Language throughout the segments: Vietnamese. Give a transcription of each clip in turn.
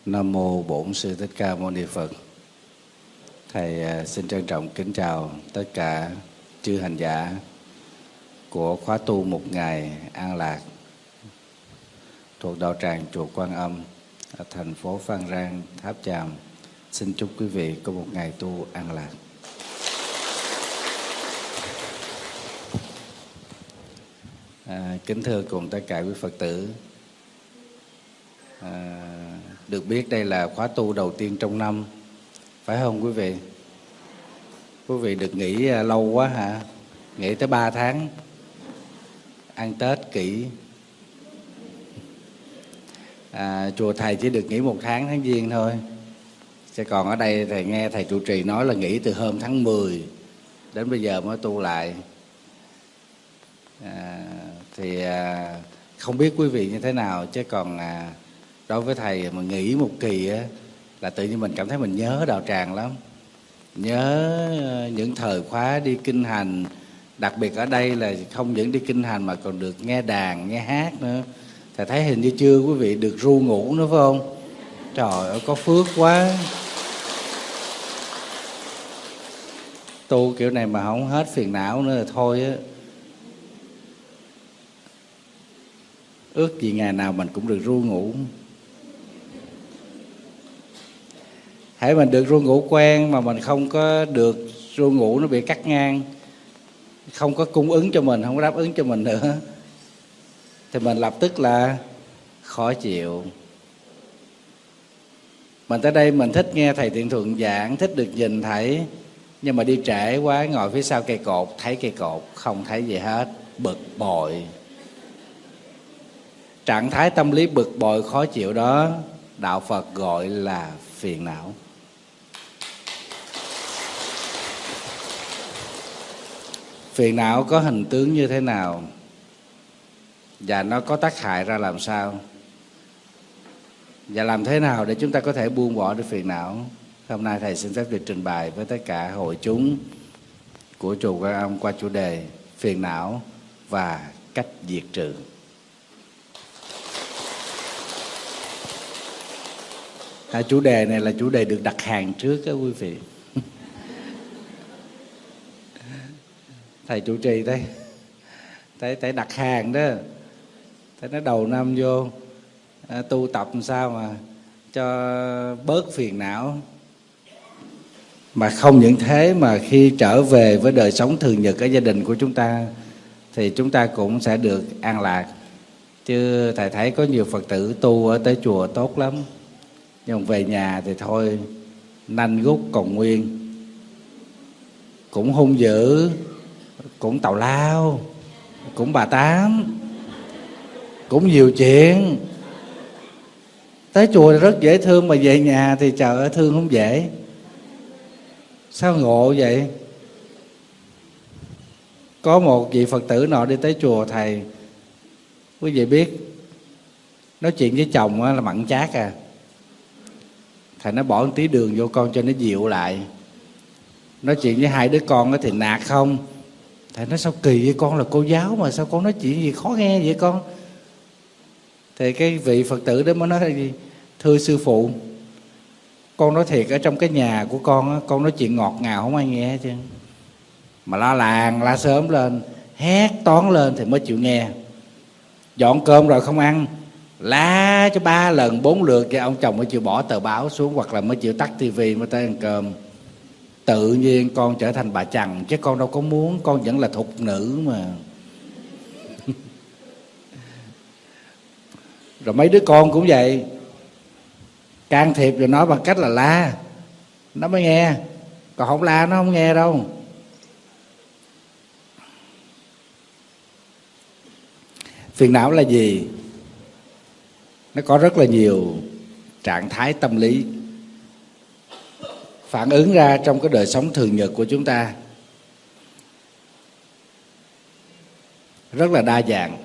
Nam mô Bổn Sư Thích Ca Mâu Ni Phật. Thầy xin trân trọng kính chào tất cả chư hành giả của khóa tu một ngày an lạc thuộc đạo tràng chùa Quan Âm ở thành phố Phan Rang, Tháp Chàm. Xin chúc quý vị có một ngày tu an lạc. Kính thưa cùng tất cả quý Phật tử, được biết đây là khóa tu đầu tiên trong năm, phải không quý vị? Quý vị được nghỉ lâu quá hả? Nghỉ tới 3 tháng, ăn Tết kỹ. Chùa thầy chỉ được nghỉ 1 tháng Giêng thôi. Chứ còn ở đây thầy nghe thầy trụ trì nói là nghỉ từ hôm tháng 10 đến bây giờ mới tu lại. Thì không biết quý vị như thế nào, chứ còn đối với thầy mà nghỉ một kỳ á, là tự nhiên mình cảm thấy mình nhớ đạo tràng lắm. Nhớ những thời khóa đi kinh hành. Đặc biệt ở đây là không những đi kinh hành mà còn được nghe đàn, nghe hát nữa. Thầy thấy hình như chưa quý vị được ru ngủ nữa phải không? Trời ơi, có phước quá. Tu kiểu này mà không hết phiền não nữa là thôi á. Ước gì ngày nào mình cũng được ru ngủ. Hãy mình được ru ngủ quen mà mình không có được ru ngủ, nó bị cắt ngang, không có cung ứng cho mình, không có đáp ứng cho mình nữa, thì mình lập tức là khó chịu. Mình tới đây mình thích nghe thầy Thiện Thuận giảng, thích được nhìn thầy, nhưng mà đi trễ quá, ngồi phía sau cây cột, thấy cây cột, không thấy gì hết, bực bội. Trạng thái tâm lý bực bội khó chịu đó, đạo Phật gọi là phiền não. Phiền não có hình tướng như thế nào và nó có tác hại ra làm sao, và làm thế nào để chúng ta có thể buông bỏ được phiền não? Hôm nay thầy xin phép được trình bày với tất cả hội chúng của chùa Quan Âm qua chủ đề phiền não và cách diệt trừ. Chủ đề này là chủ đề được đặt hàng trước đó quý vị. Thầy trụ trì đây, thấy đặt hàng đó, thấy nó đầu năm vô tu tập làm sao mà cho bớt phiền não. Mà không những thế mà khi trở về với đời sống thường nhật ở gia đình của chúng ta thì chúng ta cũng sẽ được an lạc. Chứ thầy thấy có nhiều Phật tử tu ở tới chùa tốt lắm, nhưng về nhà thì thôi, nanh gút còn nguyên, cũng hung dữ, cũng tào lao, cũng bà tám, cũng nhiều chuyện. Tới chùa thì rất dễ thương, mà về nhà thì trời ơi thương không dễ. Sao ngộ vậy? Có một vị Phật tử nọ đi tới chùa thầy, quý vị biết, nói chuyện với chồng là mặn chát à. Thầy nó bỏ một tí đường vô con cho nó dịu lại. Nói chuyện với 2 đứa con thì nạt không. Thầy nói sao kỳ vậy, con là cô giáo mà sao con nói chuyện gì khó nghe vậy con? Thì cái vị Phật tử đó mới nói là gì? Thưa sư phụ, con nói thiệt, ở trong cái nhà của con nói chuyện ngọt ngào không ai nghe hết trơn. Mà la làng la sớm lên, hét toán lên thì mới chịu nghe. Dọn cơm rồi không ăn, la cho 3 lần 4 lượt cho ông chồng mới chịu bỏ tờ báo xuống, hoặc là mới chịu tắt tivi mới tới ăn cơm. Tự nhiên con trở thành bà chằn, chứ con đâu có muốn, con vẫn là thục nữ mà. Rồi mấy đứa con cũng vậy, can thiệp rồi nói bằng cách là la nó mới nghe, còn không la nó không nghe đâu. Phiền não là gì? Nó có rất là nhiều trạng thái tâm lý phản ứng ra trong cái đời sống thường nhật của chúng ta, rất là đa dạng.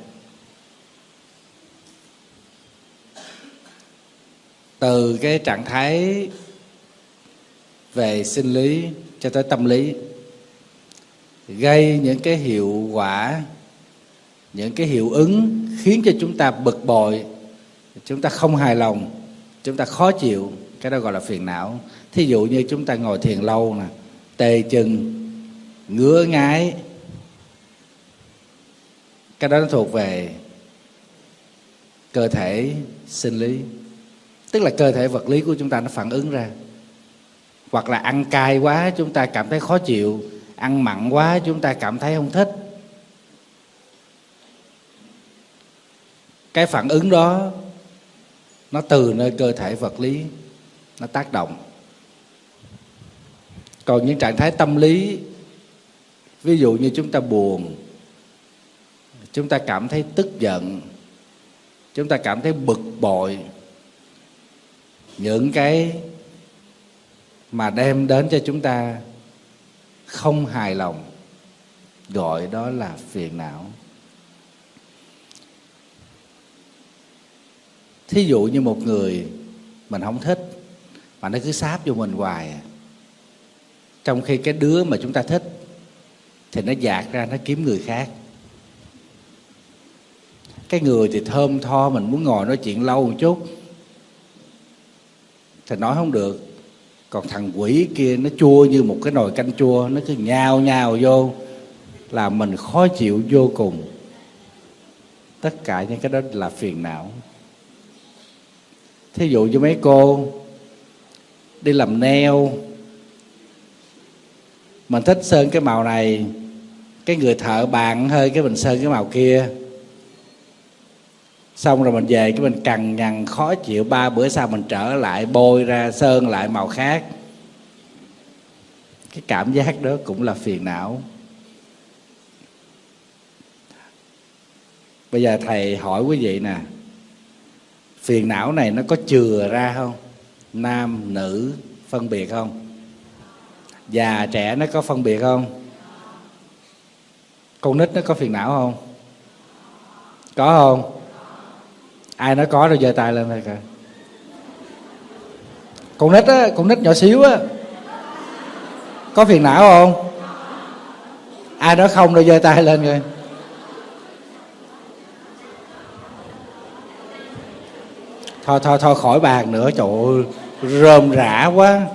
Từ cái trạng thái về sinh lý cho tới tâm lý, gây những cái hiệu quả, những cái hiệu ứng khiến cho chúng ta bực bội, chúng ta không hài lòng, chúng ta khó chịu, cái đó gọi là phiền não. Thí dụ như chúng ta ngồi thiền lâu nè, tê chân, ngứa ngáy, cái đó nó thuộc về cơ thể sinh lý, tức là cơ thể vật lý của chúng ta nó phản ứng ra. Hoặc là ăn cay quá chúng ta cảm thấy khó chịu, ăn mặn quá chúng ta cảm thấy không thích. Cái phản ứng đó nó từ nơi cơ thể vật lý nó tác động. Còn những trạng thái tâm lý, ví dụ như chúng ta buồn, chúng ta cảm thấy tức giận, chúng ta cảm thấy bực bội, những cái mà đem đến cho chúng ta không hài lòng, gọi đó là phiền não. Thí dụ như một người mình không thích mà nó cứ sáp vô mình hoài, trong khi cái đứa mà chúng ta thích thì nó dạt ra nó kiếm người khác. Cái người thì thơm tho, mình muốn ngồi nói chuyện lâu một chút thì nói không được. Còn thằng quỷ kia nó chua như một cái nồi canh chua, nó cứ nhào nhào vô làm mình khó chịu vô cùng. Tất cả những cái đó là phiền não. Thí dụ như mấy cô đi làm nail, mình thích sơn cái màu này, cái người thợ bàn hơi cái mình sơn cái màu kia, xong rồi mình về cái mình cằn nhằn khó chịu, 3 bữa sau mình trở lại bôi ra sơn lại màu khác. Cái cảm giác đó cũng là phiền não. Bây giờ thầy hỏi quý vị nè, phiền não này nó có chừa ra không? Nam, nữ phân biệt không? Già, trẻ nó có phân biệt không? Con nít nó có phiền não không? Có không? Ai nói có rồi giơ tay lên thôi coi. Con nít á, con nít nhỏ xíu á, có phiền não không? Ai nói không rồi giơ tay lên coi. Thôi khỏi bàn nữa, trời ơi, rơm rã quá.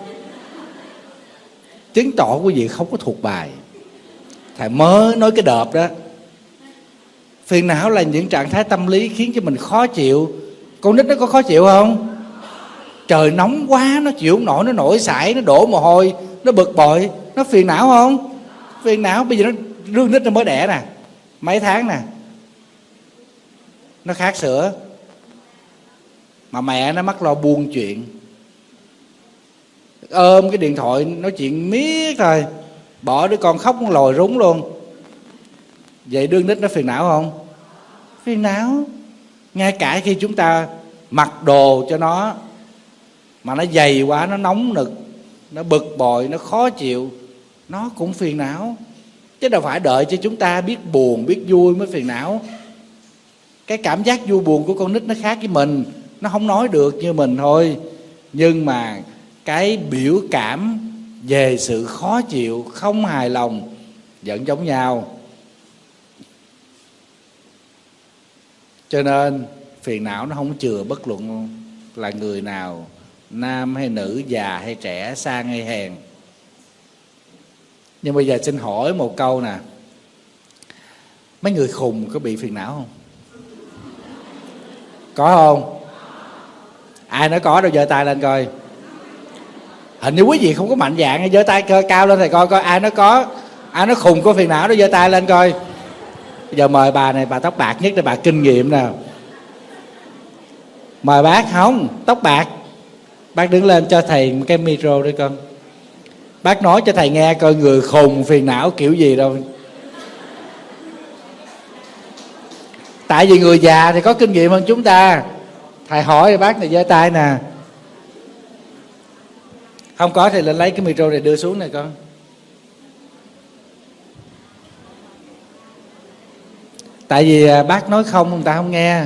Chứng tỏ quý vị không có thuộc bài. Thầy mới nói cái đợp đó. Phiền não là những trạng thái tâm lý khiến cho mình khó chịu. Con nít nó có khó chịu không? Trời nóng quá nó chịu không nổi, nó nổi sải, nó đổ mồ hôi, nó bực bội, nó phiền não không? Phiền não. Bây giờ nó rương nít nó mới đẻ nè, mấy tháng nè, nó khát sữa mà mẹ nó mắc lo buôn chuyện, ôm cái điện thoại nói chuyện miết thôi, bỏ đứa con khóc con lồi rúng luôn. Vậy đương nít nó phiền não không? Phiền não. Ngay cả khi chúng ta mặc đồ cho nó mà nó dày quá, nó nóng nực, nó bực bội, nó khó chịu, nó cũng phiền não. Chứ đâu phải đợi cho chúng ta biết buồn, biết vui mới phiền não. Cái cảm giác vui buồn của con nít nó khác với mình, nó không nói được như mình thôi. Nhưng mà cái biểu cảm về sự khó chịu, không hài lòng vẫn giống nhau. Cho nên phiền não nó không chừa bất luận là người nào, nam hay nữ, già hay trẻ, sang hay hèn. Nhưng bây giờ xin hỏi một câu nè, mấy người khùng có bị phiền não không? Có không? Ai nói có đâu giơ tay lên coi. Hình như quý vị không có mạnh dạn, giơ tay cao lên thầy coi ai nói có. Ai nói khùng có phiền não đó giơ tay lên coi. Bây giờ mời bà này, bà tóc bạc nhất là bà kinh nghiệm nào. Mời bác. Không, tóc bạc, bác đứng lên cho thầy một cái micro đi con. Bác nói cho thầy nghe coi người khùng phiền não kiểu gì đâu. Tại vì người già thì có kinh nghiệm hơn chúng ta. Thầy hỏi bác này giơ tay nè. Không có thì lên lấy cái micro này đưa xuống này con. Tại vì bác nói không người ta không nghe.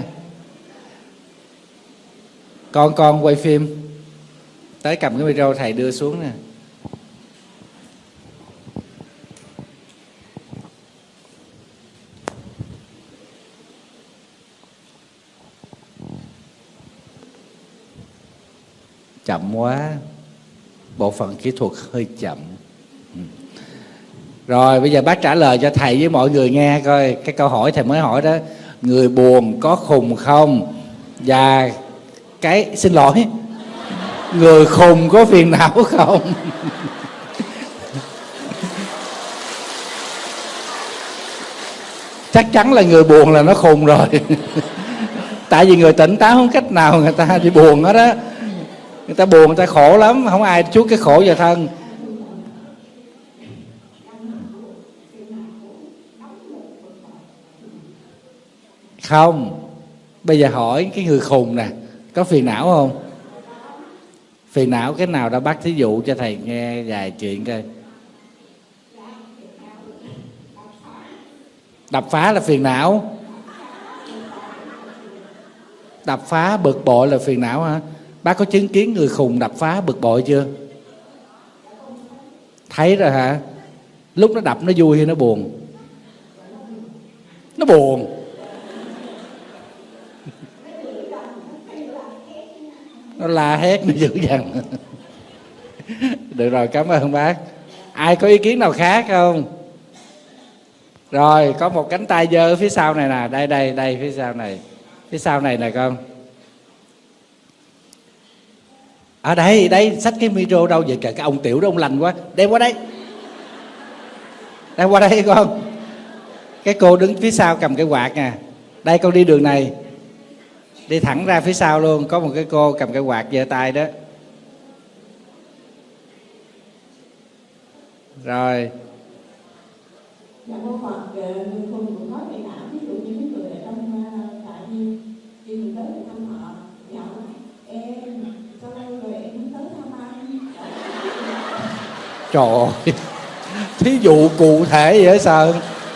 Con quay phim, tới cầm cái micro thầy đưa xuống nè. Chậm quá, bộ phận kỹ thuật hơi chậm. Rồi bây giờ bác trả lời cho thầy với mọi người nghe coi cái câu hỏi thầy mới hỏi đó. Người buồn có khùng không? Và cái xin lỗi, người khùng có phiền não không? Chắc chắn là người buồn là nó khùng rồi. Tại vì người tỉnh táo không cách nào người ta đi buồn hết á. Người ta buồn, người ta khổ lắm, không ai chuốc cái khổ vào thân. Không, bây giờ hỏi cái người khùng nè, có phiền não không? Phiền não cái nào đó bác thí dụ cho thầy nghe vài chuyện coi. Đập phá là phiền não. Đập phá bực bội là phiền não hả? Bác có chứng kiến người khùng đập phá bực bội chưa? Thấy rồi hả? Lúc nó đập nó vui hay nó buồn? Nó buồn. Nó la hét, nó dữ dằn. Được rồi, cảm ơn bác. Ai có ý kiến nào khác không? Rồi, có một cánh tay giơ ở phía sau này nè. Đây, phía sau này. Phía sau này nè con. Ở đây, xách cái micro đâu vậy? Kìa, cái ông tiểu đó ông lành quá. Đem qua đây. Đem qua đây con. Cái cô đứng phía sau cầm cái quạt nè. Đây, con đi đường này. Đi thẳng ra phía sau luôn. Có một cái cô cầm cái quạt giơ tay đó. Rồi. Dạ câu Phật khùng cũng có phiền não, ví dụ như cái người ở trong tại vì khi mình tới để thăm họ thì họ nói em sao lâu rồi em muốn tới thăm anh. Trời ơi, thí dụ cụ thể vậy sao?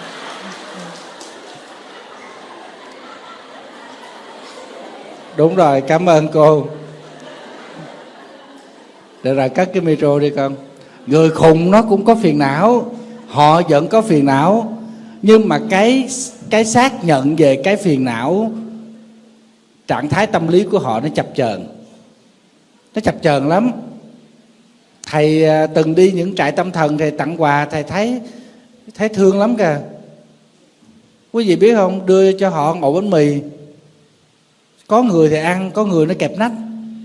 Đúng rồi, cảm ơn cô. Được rồi, cất cái micro đi con. Người khùng nó cũng có phiền não, họ vẫn có phiền não, nhưng mà cái xác nhận về cái phiền não, trạng thái tâm lý của họ nó chập chờn. Nó chập chờn lắm. Thầy từng đi những trại tâm thần, thầy tặng quà, thầy thấy thương lắm kìa. Quý vị biết không, đưa cho họ ổ bánh mì, có người thì ăn, có người nó kẹp nách.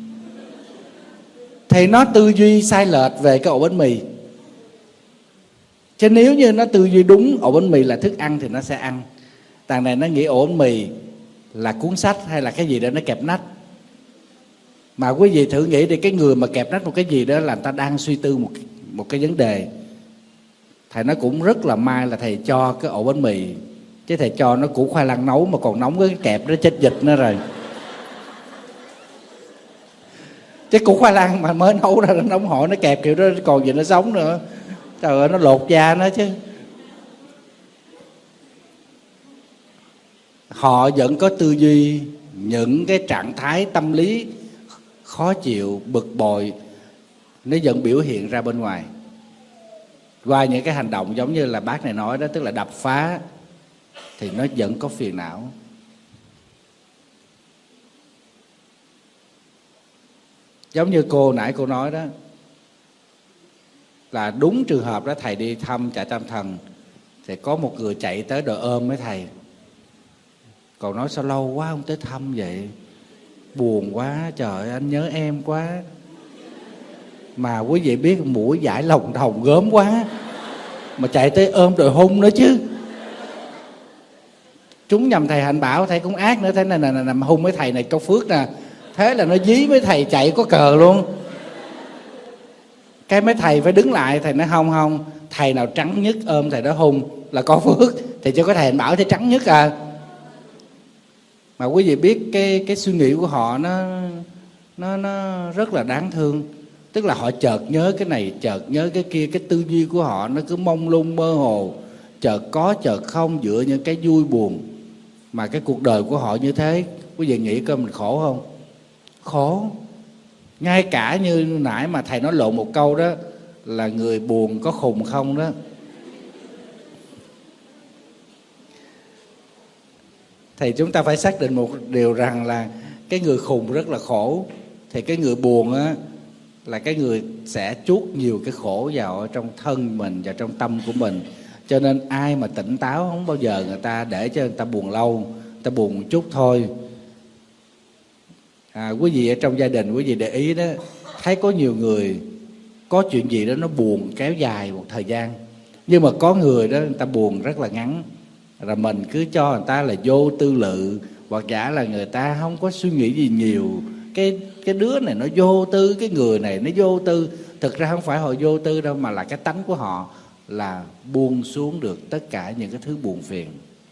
Thì nó tư duy sai lệch về cái ổ bánh mì. Chứ nếu như nó tư duy đúng ổ bánh mì là thức ăn thì nó sẽ ăn. Đằng này nó nghĩ ổ bánh mì là cuốn sách hay là cái gì đó nó kẹp nách. Mà quý vị thử nghĩ đi, cái người mà kẹp nách một cái gì đó là người ta đang suy tư một cái vấn đề. Thầy nói cũng rất là may là thầy cho cái ổ bánh mì, chứ thầy cho nó củ khoai lang nấu mà còn nóng cái kẹp nó chết dịch nữa rồi. Chứ củ khoai lang mà mới nấu ra nó nóng hổi, nó kẹp kiểu đó còn gì nó sống nữa. Trời ơi, nó lột da nó chứ. Họ vẫn có tư duy những cái trạng thái tâm lý khó chịu, bực bội, nó vẫn biểu hiện ra bên ngoài qua những cái hành động giống như là bác này nói đó, tức là đập phá, thì nó vẫn có phiền não. Giống như cô nãy cô nói đó, là đúng trường hợp đó, thầy đi thăm trại tâm thần thì có một người chạy tới đòi ôm với thầy. Còn nói sao lâu quá không tới thăm vậy, buồn quá, trời ơi, anh nhớ em quá. Mà quý vị biết mũi dãi lòng thòng gớm quá, mà chạy tới ôm rồi hôn nữa chứ. Chúng nhầm thầy Hạnh Bảo, thầy cũng ác nữa. Thế này nằm hôn với thầy này câu phước nè. Thế là nó dí với thầy chạy có cờ luôn. Cái mấy thầy phải đứng lại, thầy nói không, thầy nào trắng nhất ôm thầy đó hôn là có phước. Thì cho có thầy Hạnh Bảo thì trắng nhất à. Mà quý vị biết cái suy nghĩ của họ nó rất là đáng thương. Tức là họ chợt nhớ cái này, chợt nhớ cái kia. Cái tư duy của họ nó cứ mông lung mơ hồ, chợt có chợt không, dựa những cái vui buồn. Mà cái cuộc đời của họ như thế, quý vị nghĩ coi mình khổ không? Khổ. Ngay cả như nãy mà thầy nói lộn một câu đó, là người buồn có khùng không đó. Thì chúng ta phải xác định một điều rằng là cái người khùng rất là khổ. Thì cái người buồn á, là cái người sẽ chuốc nhiều cái khổ vào trong thân mình và trong tâm của mình. Cho nên ai mà tỉnh táo không bao giờ người ta để cho người ta buồn lâu, người ta buồn một chút thôi. Quý vị ở trong gia đình, quý vị để ý đó, thấy có nhiều người có chuyện gì đó nó buồn kéo dài một thời gian, nhưng mà có người đó người ta buồn rất là ngắn, rồi mình cứ cho người ta là vô tư lự, hoặc giả là người ta không có suy nghĩ gì nhiều. Cái đứa này nó vô tư, cái người này nó vô tư. Thực ra không phải họ vô tư đâu, mà là cái tánh của họ là buông xuống được tất cả những cái thứ buồn phiền.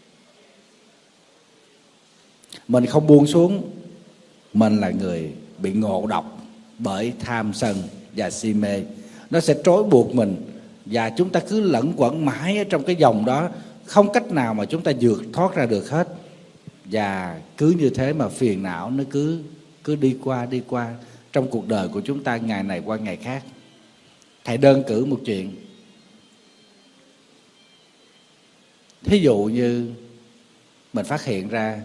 Mình không buông xuống, mình là người bị ngộ độc bởi tham sân và si mê. Nó sẽ trói buộc mình, và chúng ta cứ lẫn quẩn mãi ở trong cái dòng đó, không cách nào mà chúng ta vượt thoát ra được hết. Và cứ như thế mà phiền não nó cứ đi qua trong cuộc đời của chúng ta, ngày này qua ngày khác. Thầy đơn cử một chuyện. Thí dụ như mình phát hiện ra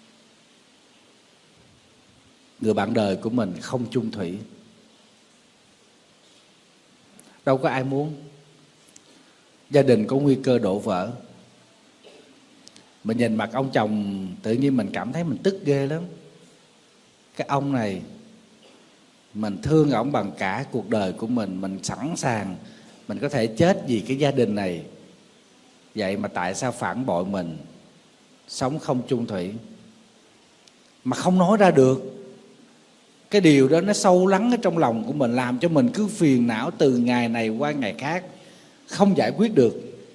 người bạn đời của mình không chung thủy. Đâu có ai muốn. Gia đình có nguy cơ đổ vỡ. Mình nhìn mặt ông chồng, tự nhiên mình cảm thấy mình tức ghê lắm. Cái ông này, mình thương ổng bằng cả cuộc đời của mình sẵn sàng, mình có thể chết vì cái gia đình này. Vậy mà tại sao phản bội mình, sống không chung thủy, mà không nói ra được. Cái điều đó nó sâu lắng ở trong lòng của mình, làm cho mình cứ phiền não từ ngày này qua ngày khác, không giải quyết được.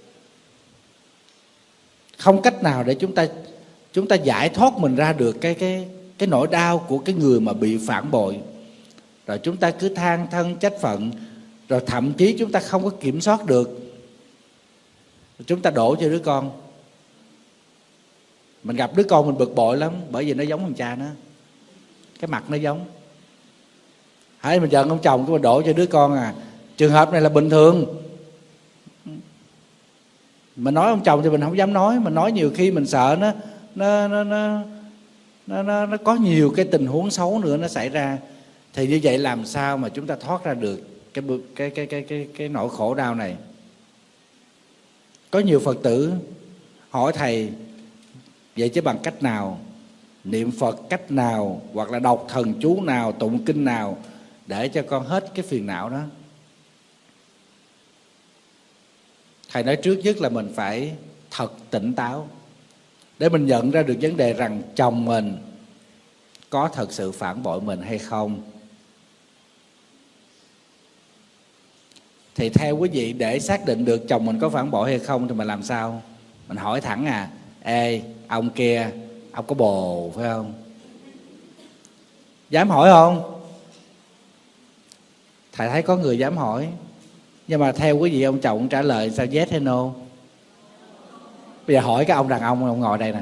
Không cách nào để chúng ta giải thoát mình ra được cái nỗi đau của cái người mà bị phản bội. Rồi chúng ta cứ than thân trách phận, rồi thậm chí chúng ta không có kiểm soát được, chúng ta đổ cho đứa con. Mình gặp đứa con mình bực bội lắm, bởi vì nó giống thằng cha nó, cái mặt nó giống. Hãy mình giận ông chồng, cái mình đổ cho đứa con à. Trường hợp này là bình thường. Mình nói ông chồng thì mình không dám nói, mình nói nhiều khi mình sợ nó có nhiều cái tình huống xấu nữa nó xảy ra. Thì như vậy làm sao mà chúng ta thoát ra được cái nỗi khổ đau này? Có nhiều Phật tử hỏi thầy, vậy chứ bằng cách nào, niệm Phật cách nào, hoặc là đọc thần chú nào, tụng kinh nào để cho con hết cái phiền não đó? Thầy nói trước nhất là mình phải thật tỉnh táo để mình nhận ra được vấn đề rằng chồng mình có thật sự phản bội mình hay không. Thì theo quý vị, để xác định được chồng mình có phản bội hay không thì mình làm sao? Mình hỏi thẳng à, ê ông kia, ông có bồ phải không? Dám hỏi không? Thầy thấy có người dám hỏi. Nhưng mà theo quý vị, ông chồng trả lời sao, yes hay no? Bây giờ hỏi cái ông đàn ông ngồi đây nè.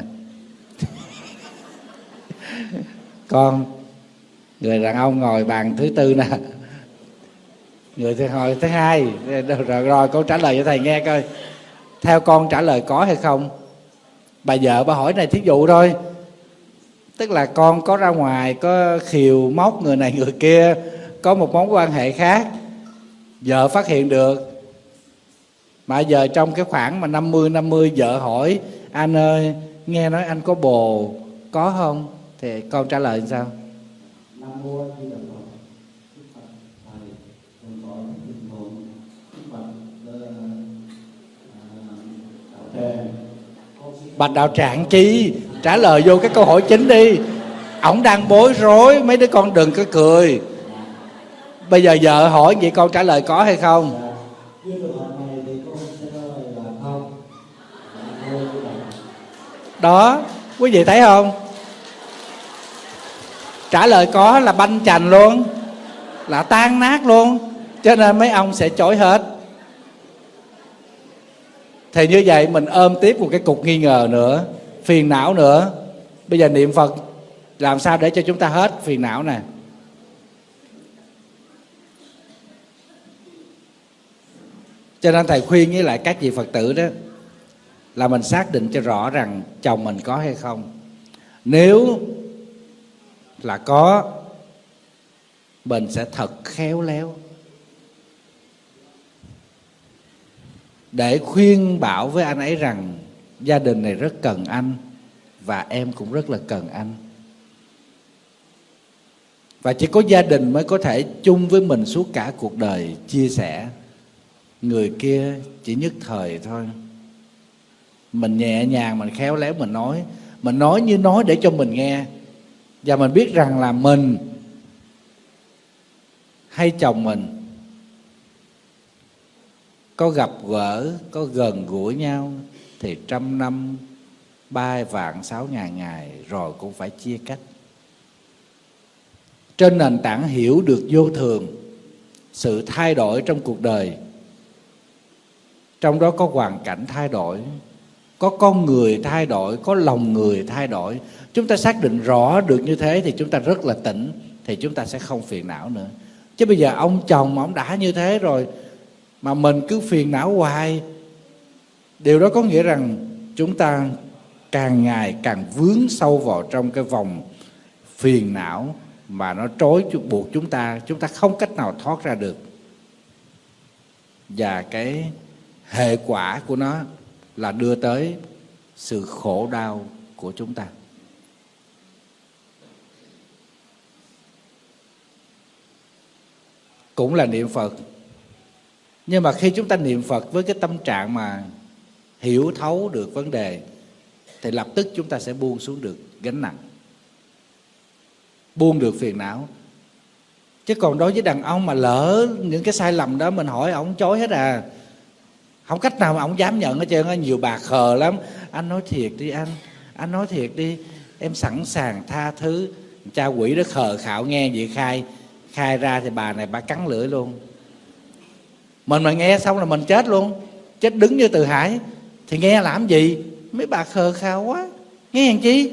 Con, người đàn ông ngồi bàn thứ tư nè, người ngồi thứ hai, rồi con trả lời cho thầy nghe coi. Theo con trả lời có hay không? Bà vợ bà hỏi này thí dụ thôi, tức là con có ra ngoài, có khều móc người này người kia, có một mối quan hệ khác, vợ phát hiện được. Mà giờ trong cái khoảng mà 50-50, vợ hỏi anh ơi, nghe nói anh có bồ, có không? Thì con trả lời làm sao? Bạch đạo tràng chi? Trả lời vô cái câu hỏi chính đi. Ổng đang bối rối, mấy đứa con đừng có cười. Bây giờ vợ hỏi vậy con trả lời có hay không? Đó, quý vị thấy không? Trả lời có là banh chành luôn, là tan nát luôn. Cho nên mấy ông sẽ chối hết. Thì như vậy mình ôm tiếp một cái cục nghi ngờ nữa, phiền não nữa. Bây giờ niệm Phật làm sao để cho chúng ta hết phiền não nè? Cho nên thầy khuyên với lại các vị Phật tử đó là mình xác định cho rõ rằng chồng mình có hay không. Nếu là có mình sẽ thật khéo léo để khuyên bảo với anh ấy rằng gia đình này rất cần anh và em cũng rất là cần anh. Và chỉ có gia đình mới có thể chung với mình suốt cả cuộc đời, chia sẻ. Người kia chỉ nhất thời thôi. Mình nhẹ nhàng, mình khéo léo, mình nói như nói để cho mình nghe. Và mình biết rằng là mình hay chồng mình có gặp gỡ, có gần gũi nhau thì 100 năm 3 vạn 6 ngàn ngày rồi cũng phải chia cách. Trên nền tảng hiểu được vô thường, sự thay đổi trong cuộc đời, trong đó có hoàn cảnh thay đổi, có con người thay đổi, có lòng người thay đổi. Chúng ta xác định rõ được như thế thì chúng ta rất là tỉnh, thì chúng ta sẽ không phiền não nữa. Chứ bây giờ ông chồng ông đã như thế rồi mà mình cứ phiền não hoài, điều đó có nghĩa rằng chúng ta càng ngày càng vướng sâu vào trong cái vòng phiền não mà nó trói buộc chúng ta không cách nào thoát ra được. Và cái hệ quả của nó là đưa tới sự khổ đau của chúng ta. Cũng là niệm Phật, nhưng mà khi chúng ta niệm Phật với cái tâm trạng mà hiểu thấu được vấn đề thì lập tức chúng ta sẽ buông xuống được gánh nặng, buông được phiền não. Chứ còn đối với đàn ông mà lỡ những cái sai lầm đó mình hỏi ổng chối hết à, không cách nào mà ổng dám nhận hết trơn á. Nhiều bà khờ lắm, anh nói thiệt đi anh nói thiệt đi, em sẵn sàng tha thứ. Cha quỷ đó khờ khạo nghe vậy khai ra thì bà này bà cắn lưỡi luôn. Mình mà nghe xong là mình chết luôn, chết đứng như Từ Hải. Thì nghe làm gì, mấy bà khờ khạo quá, nghe làm chi.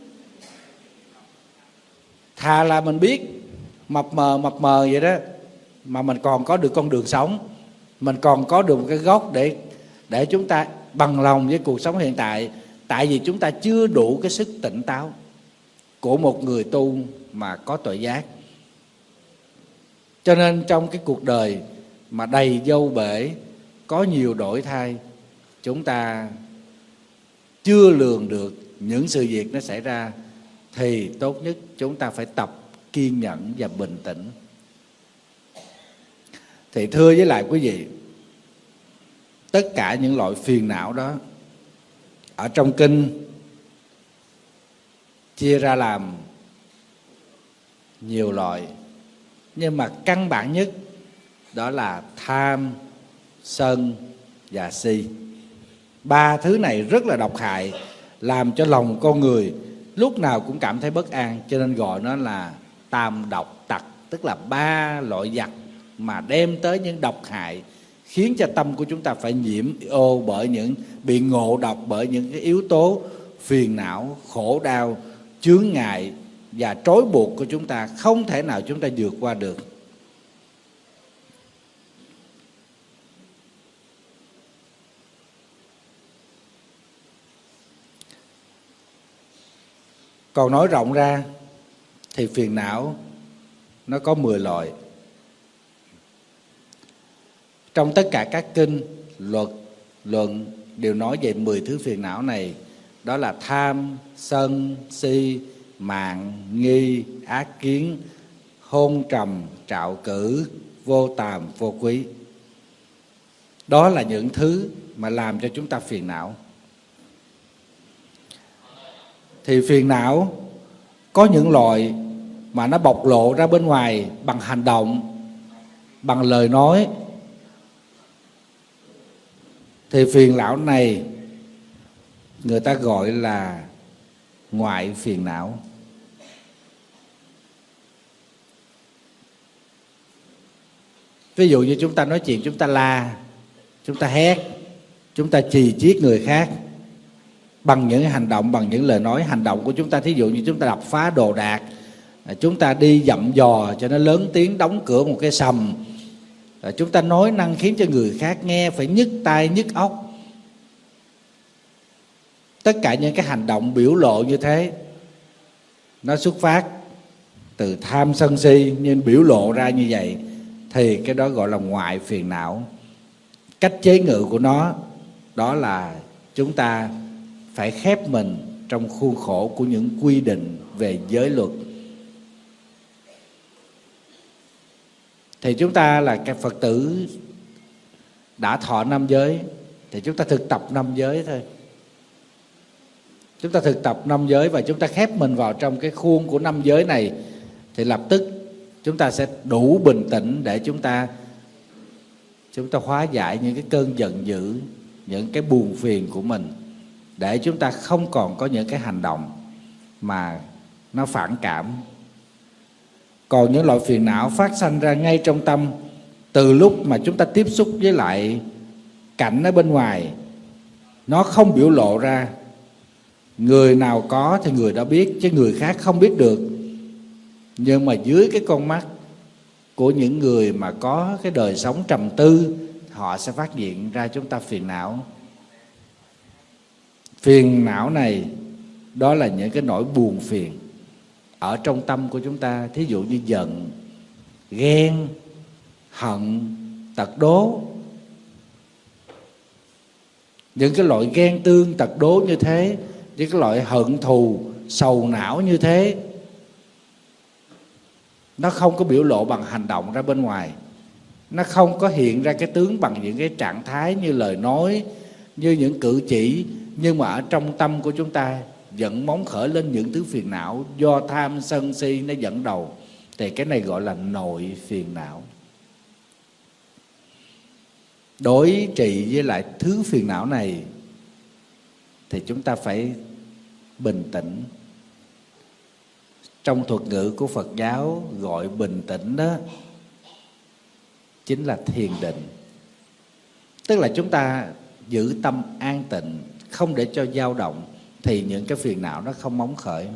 Thà là mình biết mập mờ vậy đó mà mình còn có được con đường sống, mình còn có được một cái gốc để chúng ta bằng lòng với cuộc sống hiện tại. Tại vì chúng ta chưa đủ cái sức tỉnh táo của một người tu mà có tuệ giác. Cho nên trong cái cuộc đời mà đầy dâu bể, có nhiều đổi thay, chúng ta chưa lường được những sự việc nó xảy ra, thì tốt nhất chúng ta phải tập kiên nhẫn và bình tĩnh. Thì thưa với lại quý vị, tất cả những loại phiền não đó ở trong kinh chia ra làm nhiều loại, nhưng mà căn bản nhất đó là tham, sân và si. Ba thứ này rất là độc hại, làm cho lòng con người lúc nào cũng cảm thấy bất an, cho nên gọi nó là tam độc tặc, tức là ba loại giặc mà đem tới những độc hại, khiến cho tâm của chúng ta phải nhiễm ô bởi những bị ngộ độc bởi những cái yếu tố phiền não, khổ đau, chướng ngại và trói buộc của chúng ta, không thể nào chúng ta vượt qua được. Còn nói rộng ra thì phiền não nó có 10 loại. Trong tất cả các kinh, luật, luận đều nói về 10 thứ phiền não này. Đó là tham, sân, si, mạn, nghi, ác kiến, hôn trầm, trạo cử, vô tàm, vô quý. Đó là những thứ mà làm cho chúng ta phiền não. Thì phiền não có những loại mà nó bộc lộ ra bên ngoài bằng hành động, bằng lời nói. Thì phiền não này người ta gọi là ngoại phiền não. Ví dụ như chúng ta nói chuyện, chúng ta la, chúng ta hét, chúng ta chì chiết người khác bằng những hành động, bằng những lời nói. Hành động của chúng ta, thí dụ như chúng ta đập phá đồ đạc, chúng ta đi dặm dò cho nó lớn tiếng, đóng cửa một cái sầm, chúng ta nói năng khiến cho người khác nghe phải nhức tai nhức óc. Tất cả những cái hành động biểu lộ như thế nó xuất phát từ tham sân si nhưng biểu lộ ra như vậy, thì cái đó gọi là ngoại phiền não. Cách chế ngự của nó đó là chúng ta phải khép mình trong khuôn khổ của những quy định về giới luật. Thì chúng ta là các Phật tử đã thọ 5 giới, thì chúng ta thực tập 5 giới thôi. Chúng ta thực tập 5 giới và chúng ta khép mình vào trong cái khuôn của 5 giới này, thì lập tức chúng ta sẽ đủ bình tĩnh để chúng ta hóa giải những cái cơn giận dữ, những cái buồn phiền của mình, để chúng ta không còn có những cái hành động mà nó phản cảm. Còn những loại phiền não phát sanh ra ngay trong tâm từ lúc mà chúng ta tiếp xúc với lại cảnh ở bên ngoài, nó không biểu lộ ra. Người nào có thì người đó biết, chứ người khác không biết được. Nhưng mà dưới cái con mắt của những người mà có cái đời sống trầm tư, họ sẽ phát hiện ra chúng ta phiền não. Phiền não này đó là những cái nỗi buồn phiền ở trong tâm của chúng ta. Thí dụ như giận, ghen, hận, tật đố. Những cái loại ghen tương, tật đố như thế, những cái loại hận thù, sầu não như thế, nó không có biểu lộ bằng hành động ra bên ngoài. Nó không có hiện ra cái tướng bằng những cái trạng thái như lời nói, như những cử chỉ. Nhưng mà ở trong tâm của chúng ta vẫn móng khởi lên những thứ phiền não do tham sân si nó dẫn đầu. Thì cái này gọi là nội phiền não. Đối trị với lại thứ phiền não này thì chúng ta phải bình tĩnh. Trong thuật ngữ của Phật giáo gọi bình tĩnh đó chính là thiền định. Tức là chúng ta giữ tâm an tịnh, không để cho dao động, thì những cái phiền não nó không móng khởi.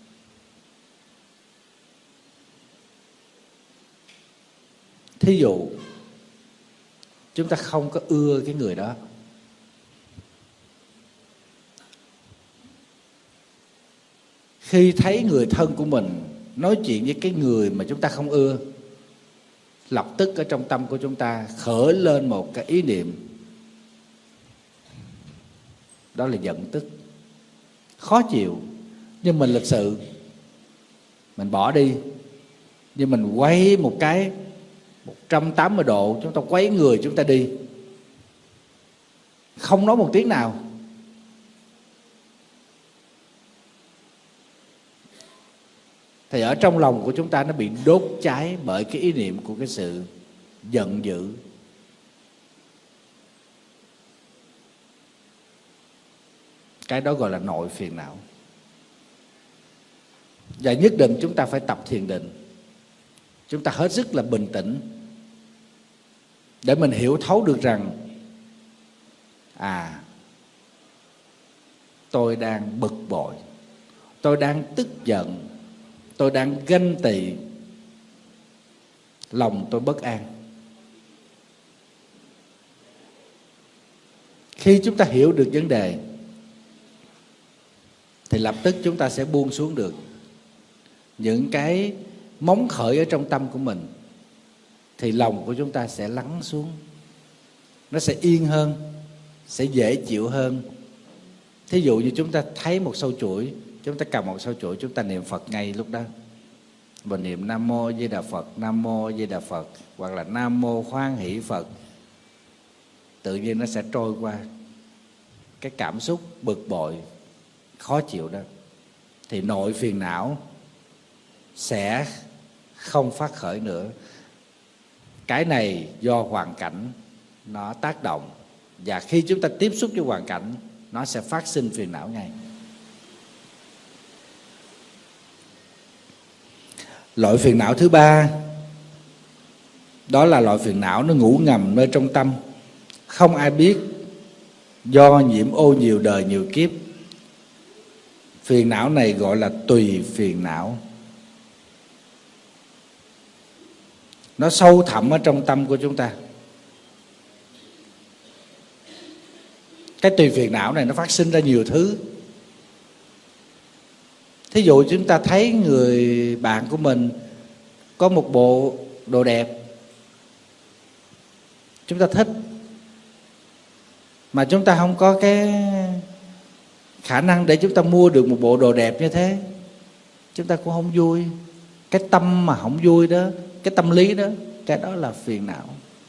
Thí dụ chúng ta không có ưa cái người đó, khi thấy người thân của mình nói chuyện với cái người mà chúng ta không ưa, lập tức ở trong tâm của chúng ta khởi lên một cái ý niệm, đó là giận tức, khó chịu. Nhưng mình lịch sự, mình bỏ đi. Nhưng mình quay một cái 180 độ, chúng ta quấy người chúng ta đi, không nói một tiếng nào. Thì ở trong lòng của chúng ta nó bị đốt cháy bởi cái ý niệm của cái sự giận dữ. Cái đó gọi là nội phiền não. Và nhất định chúng ta phải tập thiền định. Chúng ta hết sức là bình tĩnh để mình hiểu thấu được rằng tôi đang bực bội, tôi đang tức giận, tôi đang ganh tị, lòng tôi bất an. Khi chúng ta hiểu được vấn đề thì lập tức chúng ta sẽ buông xuống được những cái móng khởi ở trong tâm của mình, thì lòng của chúng ta sẽ lắng xuống, nó sẽ yên hơn, sẽ dễ chịu hơn. Thí dụ như chúng ta thấy một sâu chuỗi, chúng ta cầm một sâu chuỗi, chúng ta niệm Phật ngay lúc đó. Mình niệm Nam Mô Di Đà Phật, Nam Mô Di Đà Phật, hoặc là Nam Mô Hoan Hỷ Phật. Tự nhiên nó sẽ trôi qua cái cảm xúc bực bội, khó chịu đó. Thì nội phiền não sẽ không phát khởi nữa. Cái này do hoàn cảnh nó tác động, và khi chúng ta tiếp xúc với hoàn cảnh, nó sẽ phát sinh phiền não ngay. Loại phiền não thứ ba, đó là loại phiền não nó ngủ ngầm nơi trong tâm, không ai biết, do nhiễm ô nhiều đời nhiều kiếp. Phiền não này gọi là tùy phiền não. Nó sâu thẳm ở trong tâm của chúng ta. Cái tùy phiền não này nó phát sinh ra nhiều thứ. Thí dụ chúng ta thấy người bạn của mình có một bộ đồ đẹp, chúng ta thích, mà chúng ta không có cái khả năng để chúng ta mua được một bộ đồ đẹp như thế, chúng ta cũng không vui. Cái tâm mà không vui đó, cái tâm lý đó, cái đó là phiền não.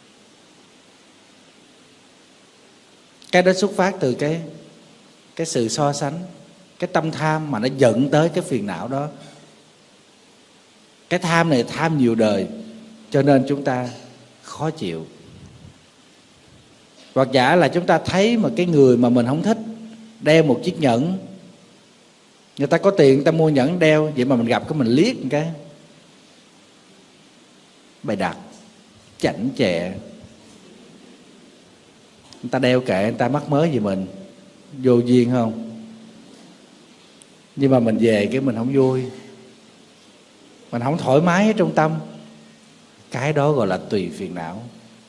Cái đó xuất phát từ cái sự so sánh, cái tâm tham mà nó dẫn tới cái phiền não đó. Cái tham này tham nhiều đời, cho nên chúng ta khó chịu. Hoặc giả là chúng ta thấy mà cái người mà mình không thích đeo một chiếc nhẫn, người ta có tiền người ta mua nhẫn đeo, vậy mà mình gặp cái mình liếc một cái, bày đặt chảnh chẹ. Người ta đeo kệ, người ta mắc mới gì mình, vô duyên không? Nhưng mà mình về cái mình không vui, mình không thoải mái ở trong tâm. Cái đó gọi là tùy phiền não.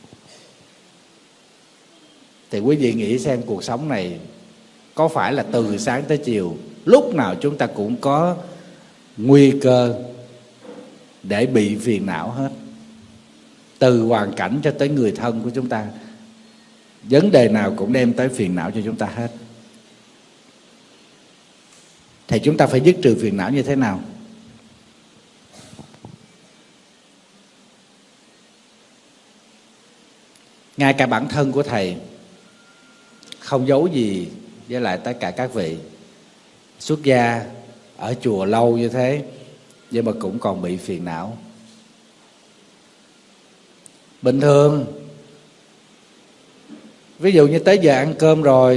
Thì quý vị nghĩ xem, cuộc sống này có phải là từ sáng tới chiều lúc nào chúng ta cũng có nguy cơ để bị phiền não hết. Từ hoàn cảnh cho tới người thân của chúng ta, vấn đề nào cũng đem tới phiền não cho chúng ta hết. Thì chúng ta phải dứt trừ phiền não như thế nào? Ngay cả bản thân của thầy không giấu gì với lại tất cả các vị, xuất gia ở chùa lâu như thế nhưng mà cũng còn bị phiền não. Bình thường, ví dụ như tới giờ ăn cơm rồi,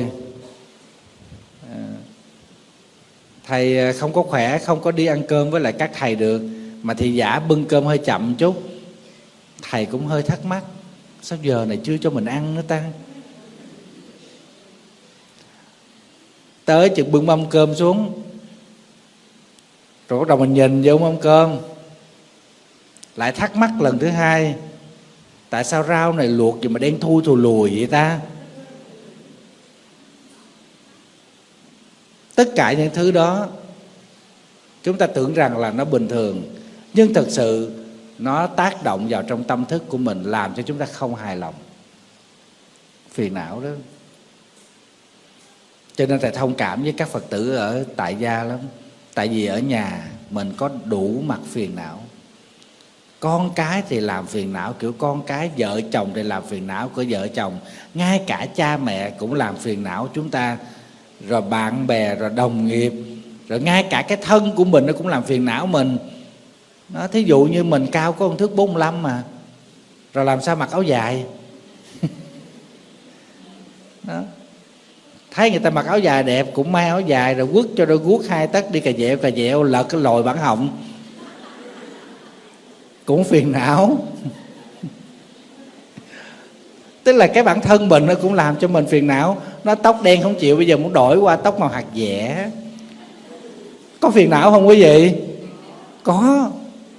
thầy không có khỏe, không có đi ăn cơm với lại các thầy được, mà thị giả bưng cơm hơi chậm chút, thầy cũng hơi thắc mắc, sao giờ này chưa cho mình ăn nữa ta? Tới chừng bưng mâm cơm xuống, rồi bắt đầu mình nhìn vô mâm cơm, lại thắc mắc lần thứ hai, tại sao rau này luộc gì mà đen thui thù lùi vậy ta? Tất cả những thứ đó chúng ta tưởng rằng là nó bình thường, nhưng thật sự nó tác động vào trong tâm thức của mình, làm cho chúng ta không hài lòng. Phiền não đó. Cho nên thầy thông cảm với các Phật tử ở tại gia lắm. Tại vì ở nhà mình có đủ mặt phiền não. Con cái thì làm phiền não kiểu con cái, vợ chồng thì làm phiền não của vợ chồng, ngay cả cha mẹ cũng làm phiền não chúng ta, rồi bạn bè, rồi đồng nghiệp, rồi ngay cả cái thân của mình nó cũng làm phiền não mình. Đó, thí dụ như mình cao có 1 thước 45 mà, rồi làm sao mặc áo dài? Đó. Thấy người ta mặc áo dài đẹp cũng may áo dài, rồi quất cho đôi guốc 2 tấc đi cà dẹo lật cái lồi bản họng, cũng phiền não. Tức là cái bản thân mình nó cũng làm cho mình phiền não. Nó tóc đen không chịu, bây giờ muốn đổi qua tóc màu hạt dẻ. Có phiền não không quý vị? Có.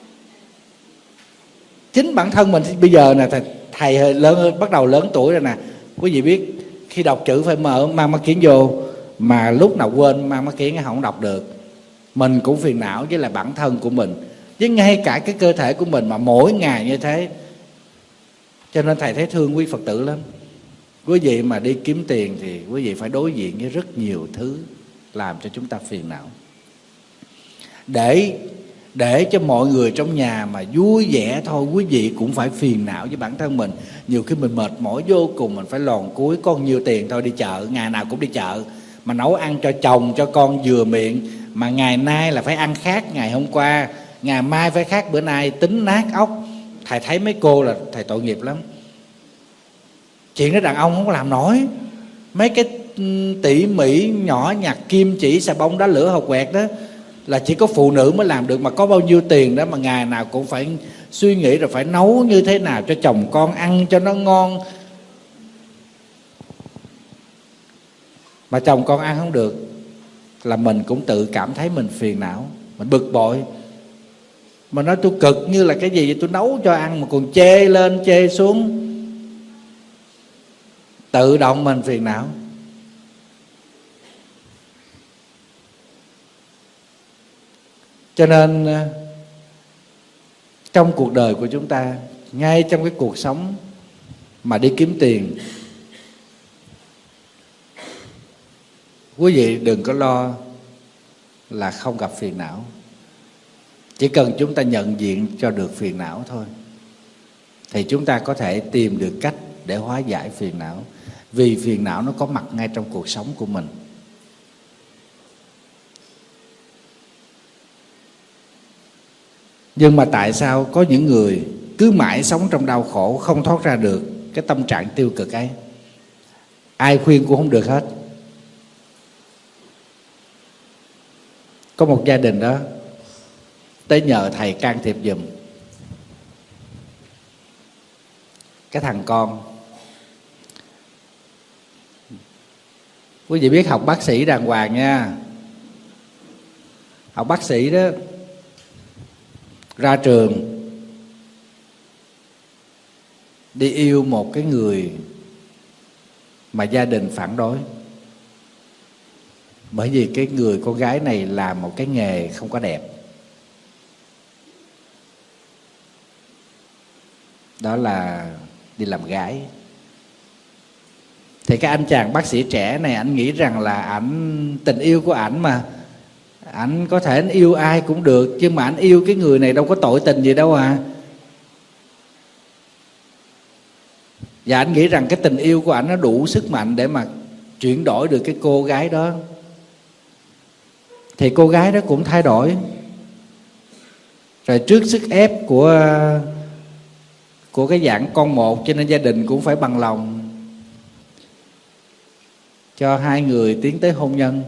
Chính bản thân mình bây giờ nè, thầy lớn, bắt đầu lớn tuổi rồi nè. Quý vị biết khi đọc chữ phải mang mắt kiếng vô, mà lúc nào quên mang mắt kiếng không đọc được. Mình cũng phiền não với lại bản thân của mình, với ngay cả cái cơ thể của mình mà mỗi ngày như thế. Cho nên thầy thấy thương quý Phật tử lắm. Quý vị mà đi kiếm tiền thì quý vị phải đối diện với rất nhiều thứ làm cho chúng ta phiền não. Để cho mọi người trong nhà mà vui vẻ thôi, quý vị cũng phải phiền não với bản thân mình. Nhiều khi mình mệt mỏi vô cùng, mình phải lòn cuối, có nhiêu tiền thôi đi chợ, ngày nào cũng đi chợ, mà nấu ăn cho chồng cho con vừa miệng, mà ngày nay là phải ăn khác ngày hôm qua, ngày mai phải khác bữa nay, tính nát óc. Thầy thấy mấy cô là thầy tội nghiệp lắm. Chuyện đó đàn ông không có làm nổi. Mấy cái tỉ mỉ nhỏ nhặt, kim chỉ, xà bông, đá lửa, hột quẹt đó là chỉ có phụ nữ mới làm được. Mà có bao nhiêu tiền đó mà ngày nào cũng phải suy nghĩ rồi phải nấu như thế nào cho chồng con ăn cho nó ngon, mà chồng con ăn không được là mình cũng tự cảm thấy mình phiền não, mình bực bội. Mà nói tôi cực như là cái gì vậy, tôi nấu cho ăn mà còn chê lên chê xuống, tự động mình phiền não. Cho nên trong cuộc đời của chúng ta, ngay trong cái cuộc sống mà đi kiếm tiền, quý vị đừng có lo là không gặp phiền não. Chỉ cần chúng ta nhận diện cho được phiền não thôi, thì chúng ta có thể tìm được cách để hóa giải phiền não. Vì phiền não nó có mặt ngay trong cuộc sống của mình. Nhưng mà tại sao có những người cứ mãi sống trong đau khổ, không thoát ra được cái tâm trạng tiêu cực ấy? Ai khuyên cũng không được hết. Có một gia đình đó tới nhờ thầy can thiệp giùm. Cái thằng con, quý vị biết học bác sĩ đàng hoàng nha. Học bác sĩ đó, ra trường đi yêu một cái người mà gia đình phản đối. Bởi vì cái người con gái này làm một cái nghề không có đẹp, đó là đi làm gái. Thì cái anh chàng bác sĩ trẻ này, anh nghĩ rằng là ảnh, tình yêu của ảnh mà, ảnh có thể anh yêu ai cũng được, nhưng mà ảnh yêu cái người này đâu có tội tình gì đâu à. Và anh nghĩ rằng cái tình yêu của ảnh nó đủ sức mạnh để mà chuyển đổi được cái cô gái đó. Thì cô gái đó cũng thay đổi. Rồi trước sức ép của cái dạng con một, cho nên gia đình cũng phải bằng lòng cho hai người tiến tới hôn nhân.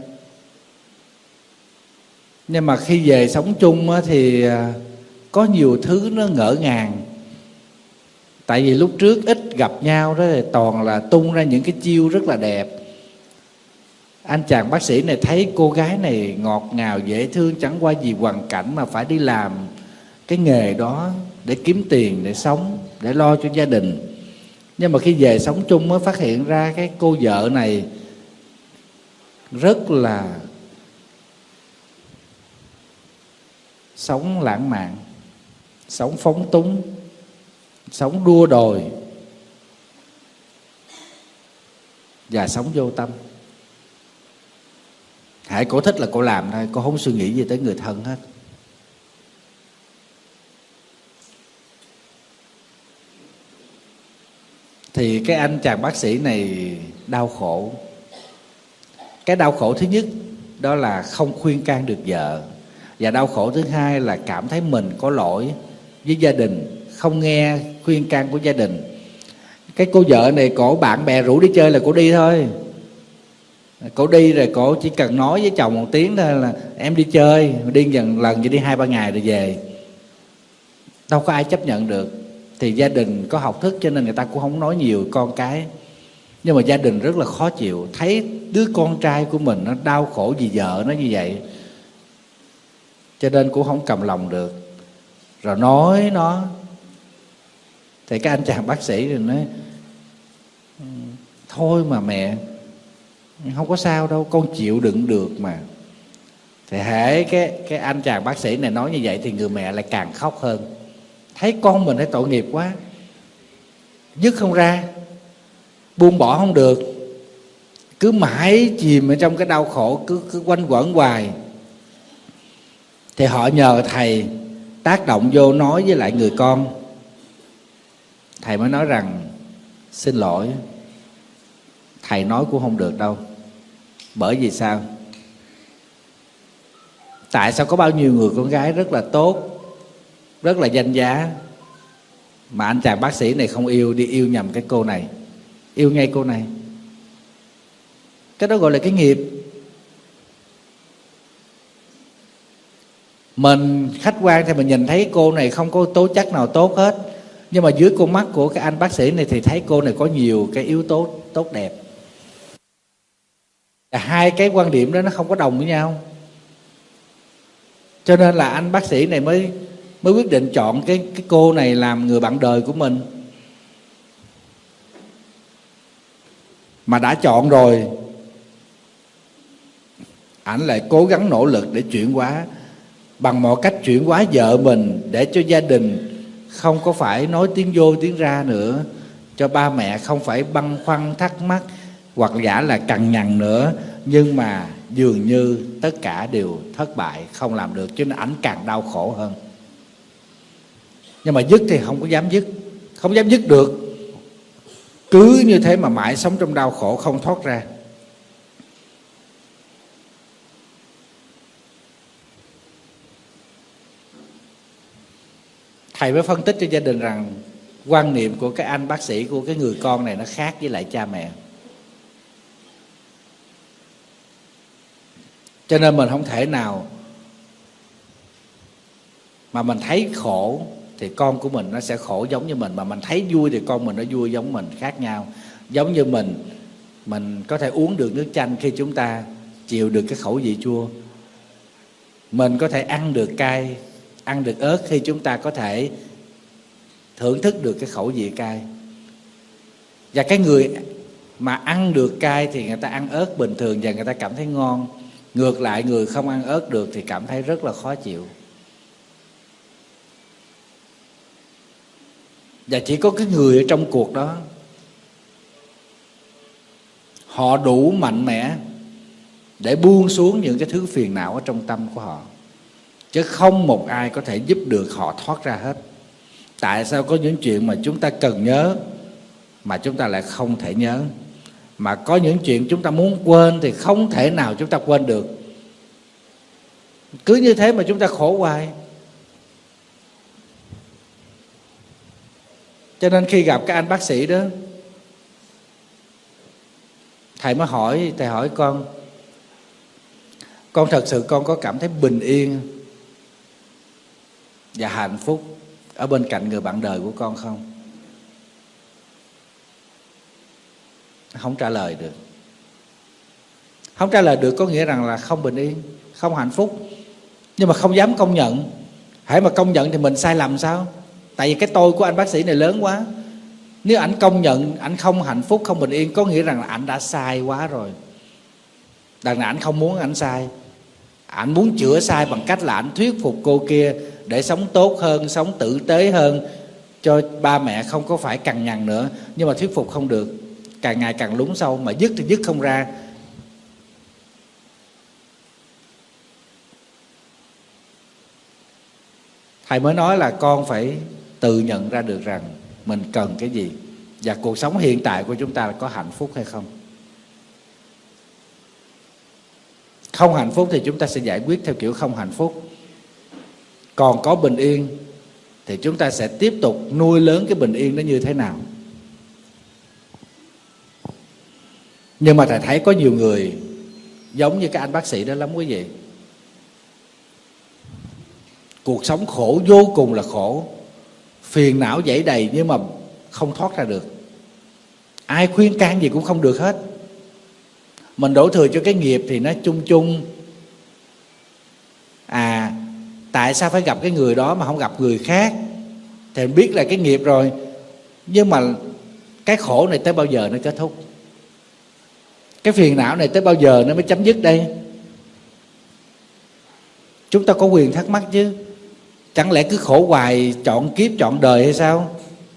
Nhưng mà khi về sống chung thì có nhiều thứ nó ngỡ ngàng. Tại vì lúc trước ít gặp nhau đó thì toàn là tung ra những cái chiêu rất là đẹp. Anh chàng bác sĩ này thấy cô gái này ngọt ngào dễ thương, chẳng qua vì hoàn cảnh mà phải đi làm cái nghề đó để kiếm tiền, để sống, để lo cho gia đình. Nhưng mà khi về sống chung mới phát hiện ra cái cô vợ này rất là sống lãng mạn, sống phóng túng, sống đua đòi và sống vô tâm. Hãy cổ thích là cổ làm thôi, cô không suy nghĩ gì tới người thân hết. Thì cái anh chàng bác sĩ này đau khổ. Cái đau khổ thứ nhất đó là không khuyên can được vợ. Và đau khổ thứ hai là cảm thấy mình có lỗi với gia đình, không nghe khuyên can của gia đình. Cái cô vợ này, cổ bạn bè rủ đi chơi là cổ đi thôi. Cổ đi rồi cổ chỉ cần nói với chồng một tiếng thôi là em đi chơi, đi lần chỉ đi 2-3 ngày rồi về. Đâu có ai chấp nhận được. Thì gia đình có học thức cho nên người ta cũng không nói nhiều con cái. Nhưng mà gia đình rất là khó chịu, thấy đứa con trai của mình nó đau khổ vì vợ nó như vậy, cho nên cũng không cầm lòng được, rồi nói nó. Thì cái anh chàng bác sĩ rồi nói thôi mà mẹ, không có sao đâu, con chịu đựng được mà. Thì hễ cái anh chàng bác sĩ này nói như vậy thì người mẹ lại càng khóc hơn. Thấy con mình thấy tội nghiệp quá, dứt không ra, buông bỏ không được, cứ mãi chìm ở trong cái đau khổ, cứ quanh quẩn hoài. Thì họ nhờ thầy tác động vô nói với lại người con. Thầy mới nói rằng xin lỗi, thầy nói cũng không được đâu. Bởi vì sao? Tại sao có bao nhiêu người con gái rất là tốt, rất là danh giá, mà anh chàng bác sĩ này không yêu, đi yêu nhầm cái cô này, yêu ngay cô này. Cái đó gọi là cái nghiệp. Mình khách quan thì mình nhìn thấy cô này không có tố chất nào tốt hết, nhưng mà dưới con mắt của cái anh bác sĩ này thì thấy cô này có nhiều cái yếu tố tốt đẹp. Hai cái quan điểm đó nó không có đồng với nhau, cho nên là anh bác sĩ này mới quyết định chọn cái cô này làm người bạn đời của mình. Mà đã chọn rồi, ảnh lại cố gắng nỗ lực để chuyển hóa. bằng mọi cách chuyển hóa vợ mình để cho gia đình không có phải nói tiếng vô tiếng ra nữa, cho ba mẹ không phải băn khoăn thắc mắc hoặc giả là cằn nhằn nữa. Nhưng mà dường như tất cả đều thất bại, không làm được, cho nên ảnh càng đau khổ hơn. Nhưng mà dứt thì không có dám dứt, không dám dứt được, cứ như thế mà mãi sống trong đau khổ không thoát ra. Thầy mới phân tích cho gia đình rằng quan niệm của cái anh bác sĩ, của cái người con này nó khác với lại cha mẹ. Cho nên mình không thể nào mà mình thấy khổ thì con của mình nó sẽ khổ giống như mình, mà mình thấy vui thì con mình nó vui giống mình, khác nhau. Giống như mình có thể uống được nước chanh khi chúng ta chịu được cái khẩu vị chua. Mình có thể ăn được cay, ăn được ớt khi chúng ta có thể thưởng thức được cái khẩu vị cay. Và cái người mà ăn được cay thì người ta ăn ớt bình thường và người ta cảm thấy ngon. Ngược lại, người không ăn ớt được thì cảm thấy rất là khó chịu. Và chỉ có cái người ở trong cuộc đó, họ đủ mạnh mẽ để buông xuống những cái thứ phiền não ở trong tâm của họ, chứ không một ai có thể giúp được họ thoát ra hết. Tại sao có những chuyện mà chúng ta cần nhớ mà chúng ta lại không thể nhớ, mà có những chuyện chúng ta muốn quên thì không thể nào chúng ta quên được. Cứ như thế mà chúng ta khổ hoài. Cho nên khi gặp cái anh bác sĩ đó, thầy mới hỏi, thầy hỏi con thật sự con có cảm thấy bình yên và hạnh phúc ở bên cạnh người bạn đời của con không? Không trả lời được. Không trả lời được có nghĩa rằng là không bình yên, không hạnh phúc, nhưng mà không dám công nhận. Hễ mà công nhận thì mình sai lầm sao? Tại vì cái tôi của anh bác sĩ này lớn quá. Nếu ảnh công nhận ảnh không hạnh phúc, không bình yên, có nghĩa rằng là ảnh đã sai quá rồi. Đằng nào ảnh không muốn ảnh sai, ảnh muốn chữa sai bằng cách là ảnh thuyết phục cô kia để sống tốt hơn, sống tử tế hơn, cho ba mẹ không có phải cằn nhằn nữa. Nhưng mà thuyết phục không được, càng ngày càng lún sâu, mà dứt thì dứt không ra. Thầy mới nói là con phải tự nhận ra được rằng mình cần cái gì, và cuộc sống hiện tại của chúng ta là có hạnh phúc hay không. Không hạnh phúc thì chúng ta sẽ giải quyết theo kiểu không hạnh phúc. Còn có bình yên thì chúng ta sẽ tiếp tục nuôi lớn cái bình yên đó như thế nào. Nhưng mà thầy thấy có nhiều người giống như cái anh bác sĩ đó lắm quý vị. Cuộc sống khổ, vô cùng là khổ, phiền não dẫy đầy nhưng mà không thoát ra được. Ai khuyên can gì cũng không được hết. Mình đổ thừa cho cái nghiệp thì nó chung chung. Tại sao phải gặp cái người đó mà không gặp người khác? Thì mình biết là cái nghiệp rồi. Nhưng mà cái khổ này tới bao giờ nó kết thúc? Cái phiền não này tới bao giờ nó mới chấm dứt đây? Chúng ta có quyền thắc mắc chứ. Chẳng lẽ cứ khổ hoài, chọn kiếp chọn đời hay sao?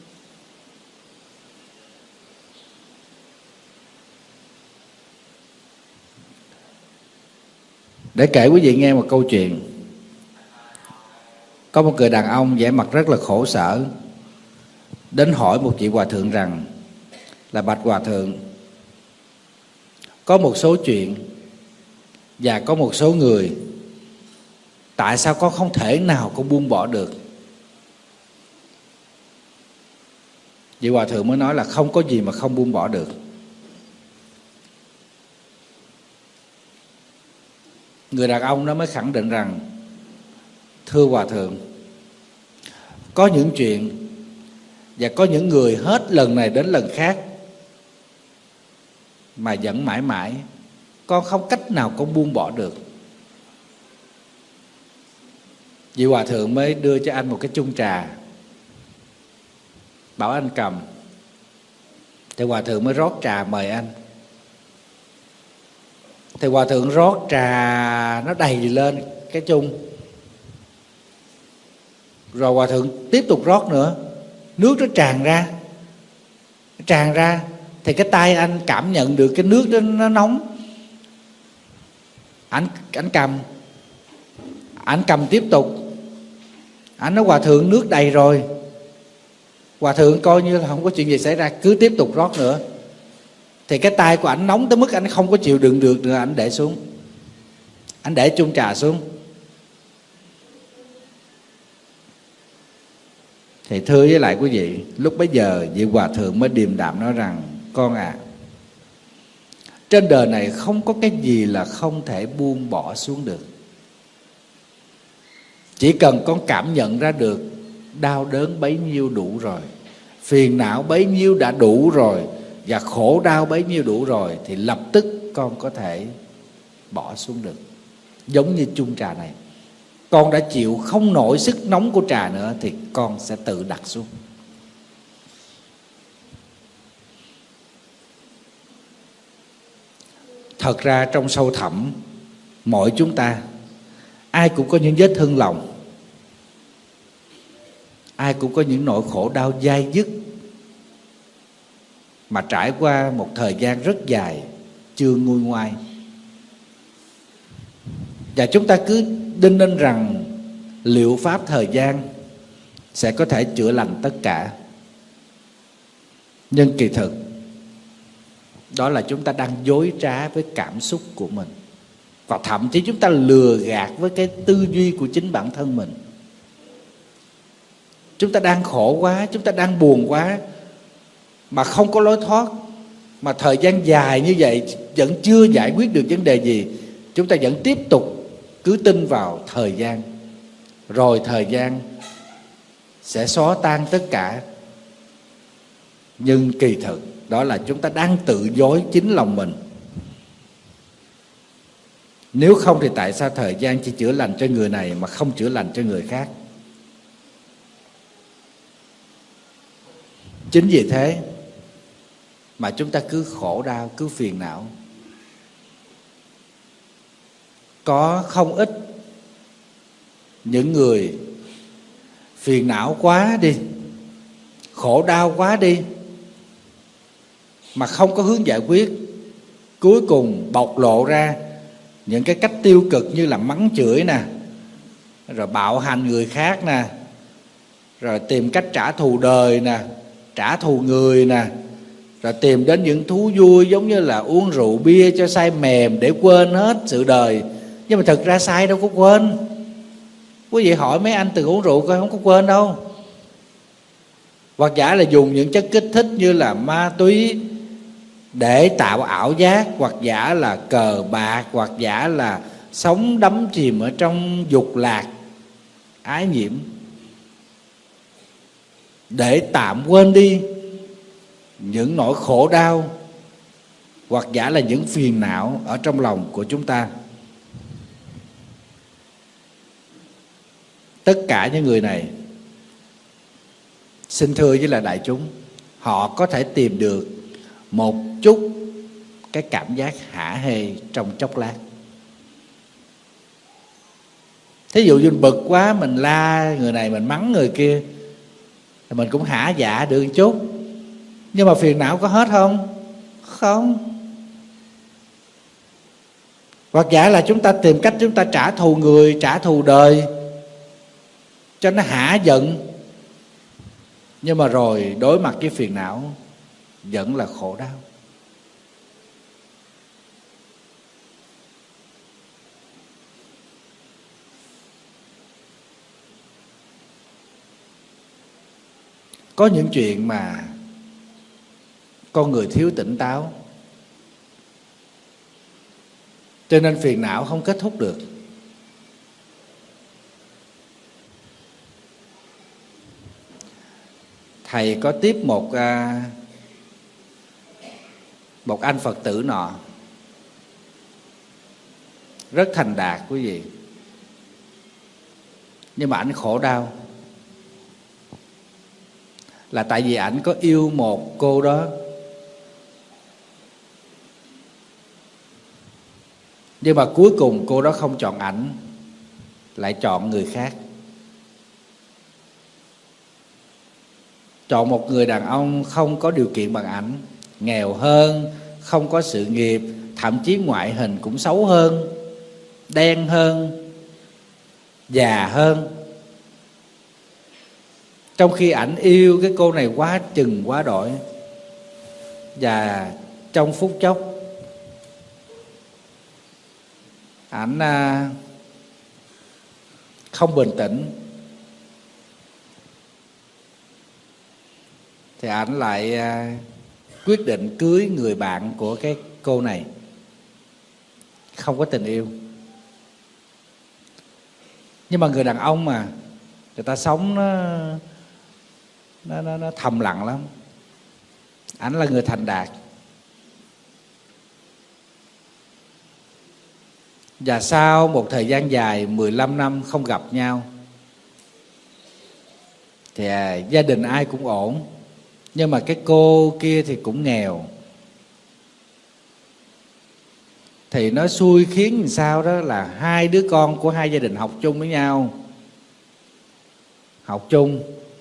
Để kể quý vị nghe một câu chuyện. Có một người đàn ông vẻ mặt rất là khổ sở đến hỏi một vị hòa thượng rằng là: bạch hòa thượng, có một số chuyện và có một số người, tại sao con không thể nào con buông bỏ được? Vị hòa thượng mới nói là không có gì mà không buông bỏ được. Người đàn ông đó mới khẳng định rằng: thưa hòa thượng, có những chuyện và có những người hết lần này đến lần khác mà vẫn mãi mãi con không cách nào con buông bỏ được. Vị hòa thượng mới đưa cho anh một cái chung trà, bảo anh cầm. Thì hòa thượng mới rót trà mời anh. Thì hòa thượng rót trà nó đầy lên cái chung. Rồi hòa thượng tiếp tục rót nữa, nước nó tràn ra thì cái tay anh cảm nhận được cái nước đó nó nóng. Anh cầm tiếp tục. Anh nói hòa thượng nước đầy rồi. Hòa thượng coi như là không có chuyện gì xảy ra, cứ tiếp tục rót nữa. Thì cái tay của anh nóng tới mức anh không có chịu đựng được nữa, anh để xuống. Anh để chung trà xuống. Thì thưa với lại quý vị, lúc bấy giờ vị hòa thượng mới điềm đạm nói rằng: con à, trên đời này không có cái gì là không thể buông bỏ xuống được. Chỉ cần con cảm nhận ra được đau đớn bấy nhiêu đủ rồi, phiền não bấy nhiêu đã đủ rồi, và khổ đau bấy nhiêu đủ rồi, thì lập tức con có thể bỏ xuống được. Giống như chung trà này, con đã chịu không nổi sức nóng của trà nữa thì con sẽ tự đặt xuống. Thật ra trong sâu thẳm mỗi chúng ta, ai cũng có những vết thương lòng, ai cũng có những nỗi khổ đau dai dứt mà trải qua một thời gian rất dài chưa nguôi ngoai. Và chúng ta cứ đinh ninh rằng liệu pháp thời gian sẽ có thể chữa lành tất cả. Nhưng kỳ thực đó là chúng ta đang dối trá với cảm xúc của mình, và thậm chí chúng ta lừa gạt với cái tư duy của chính bản thân mình. Chúng ta đang khổ quá, chúng ta đang buồn quá mà không có lối thoát, mà thời gian dài như vậy vẫn chưa giải quyết được vấn đề gì. Chúng ta vẫn tiếp tục cứ tin vào thời gian, rồi thời gian sẽ xóa tan tất cả. Nhưng kỳ thực đó là chúng ta đang tự dối chính lòng mình. Nếu không thì tại sao thời gian chỉ chữa lành cho người này mà không chữa lành cho người khác? Chính vì thế mà chúng ta cứ khổ đau, cứ phiền não. Có không ít những người phiền não quá đi, khổ đau quá đi, mà không có hướng giải quyết, cuối cùng bộc lộ ra những cái cách tiêu cực như là mắng chửi nè, rồi bạo hành người khác nè, rồi tìm cách trả thù đời nè, trả thù người nè, rồi tìm đến những thú vui giống như là uống rượu bia cho say mềm để quên hết sự đời. Nhưng mà thực ra say đâu có quên. Quý vị hỏi mấy anh từng uống rượu coi, không có quên đâu. Hoặc giả là dùng những chất kích thích như là ma túy để tạo ảo giác, hoặc giả là cờ bạc, hoặc giả là sống đắm chìm ở trong dục lạc, ái nhiễm, để tạm quên đi những nỗi khổ đau, hoặc giả là những phiền não ở trong lòng của chúng ta. Tất cả những người này, xin thưa với là đại chúng, họ có thể tìm được một chút cái cảm giác hả hê trong chốc lát. Thí dụ như bực quá, mình la người này, mình mắng người kia, thì mình cũng hả dạ được một chút. Nhưng mà phiền não có hết không? Không. Hoặc giả là chúng ta tìm cách chúng ta trả thù người, trả thù đời cho nó hả giận, nhưng mà rồi đối mặt với phiền não vẫn là khổ đau. Có những chuyện mà con người thiếu tỉnh táo, cho nên phiền não không kết thúc được. Thầy có tiếp một anh Phật tử nọ rất thành đạt quý vị, nhưng mà ảnh khổ đau là tại vì ảnh có yêu một cô đó, nhưng mà cuối cùng cô đó không chọn ảnh, lại chọn người khác. chọn một người đàn ông không có điều kiện bằng ảnh, nghèo hơn, không có sự nghiệp, thậm chí ngoại hình cũng xấu hơn, đen hơn, già hơn. Trong khi ảnh yêu cái cô này quá chừng quá đổi. Và trong phút chốc ảnh không bình tĩnh, thì ảnh lại quyết định cưới người bạn của cái cô này. Không có tình yêu. Nhưng mà người đàn ông mà, người ta sống nó thầm lặng lắm. Ảnh là người thành đạt. Và sau một thời gian dài 15 năm không gặp nhau, thì gia đình ai cũng ổn, nhưng mà cái cô kia thì cũng nghèo. Thì nó xui khiến làm sao đó là hai đứa con của hai gia đình học chung với nhau, học chung.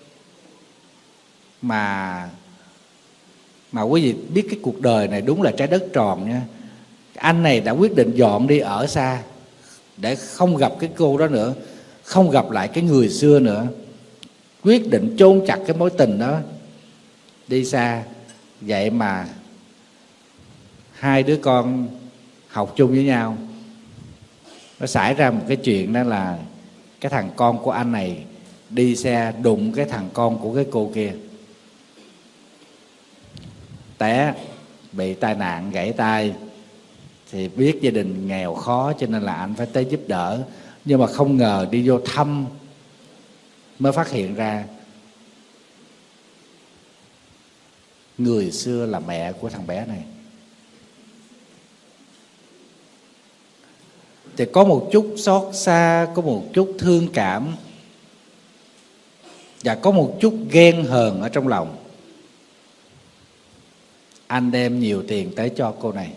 Mà quý vị biết cái cuộc đời này đúng là trái đất tròn nha. Anh này đã quyết định dọn đi ở xa để không gặp cái cô đó nữa, không gặp lại cái người xưa nữa. Quyết định chôn chặt cái mối tình đó, đi xa. Vậy mà hai đứa con học chung với nhau, nó xảy ra một cái chuyện đó là cái thằng con của anh này đi xe đụng cái thằng con của cái cô kia, té, bị tai nạn gãy tay. Thì biết gia đình nghèo khó cho nên là anh phải tới giúp đỡ. Nhưng mà không ngờ đi vô thăm mới phát hiện ra người xưa là mẹ của thằng bé này. Thì có một chút xót xa, có một chút thương cảm, và có một chút ghen hờn ở trong lòng. Anh đem nhiều tiền tới cho cô này.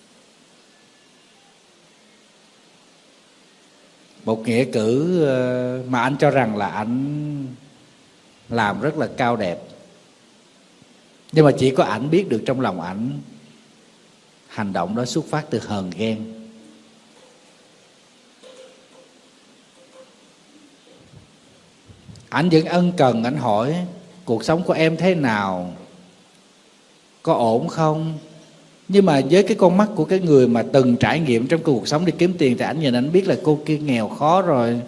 Một nghĩa cử mà anh cho rằng là anh làm rất là cao đẹp. Nhưng mà chỉ có ảnh biết được trong lòng ảnh, hành động đó xuất phát từ hờn ghen. Ảnh vẫn ân cần, ảnh hỏi cuộc sống của em thế nào, có ổn không. Nhưng mà với cái con mắt của cái người mà từng trải nghiệm trong cuộc sống đi kiếm tiền, thì ảnh nhìn ảnh biết là cô kia nghèo khó rồi.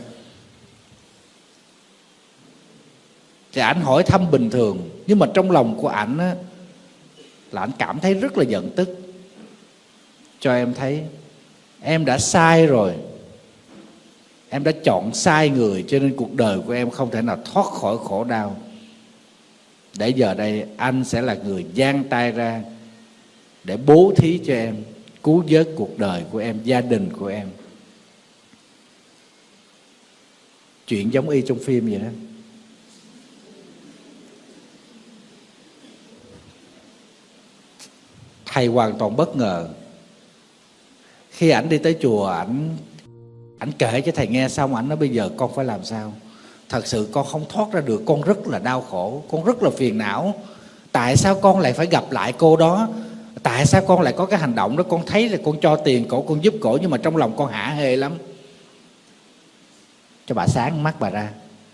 Thì ảnh hỏi thăm bình thường, nhưng mà trong lòng của ảnh á, là ảnh cảm thấy rất là giận tức. Cho em thấy em đã sai rồi, em đã chọn sai người, cho nên cuộc đời của em không thể nào thoát khỏi khổ đau. Để giờ đây anh sẽ là người giang tay ra để bố thí cho em, cứu vớt cuộc đời của em, gia đình của em. Chuyện giống y trong phim vậy đó. Thầy hoàn toàn bất ngờ. Khi ảnh đi tới chùa, ảnh kể cho thầy nghe xong, ảnh nói bây giờ con phải làm sao? Thật sự con không thoát ra được, con rất là đau khổ, con rất là phiền não. Tại sao con lại phải gặp lại cô đó? Tại sao con lại có cái hành động đó? Con thấy là con cho tiền cổ, con giúp cổ, nhưng mà trong lòng con hả hê lắm. Cho bà sáng mắt bà ra.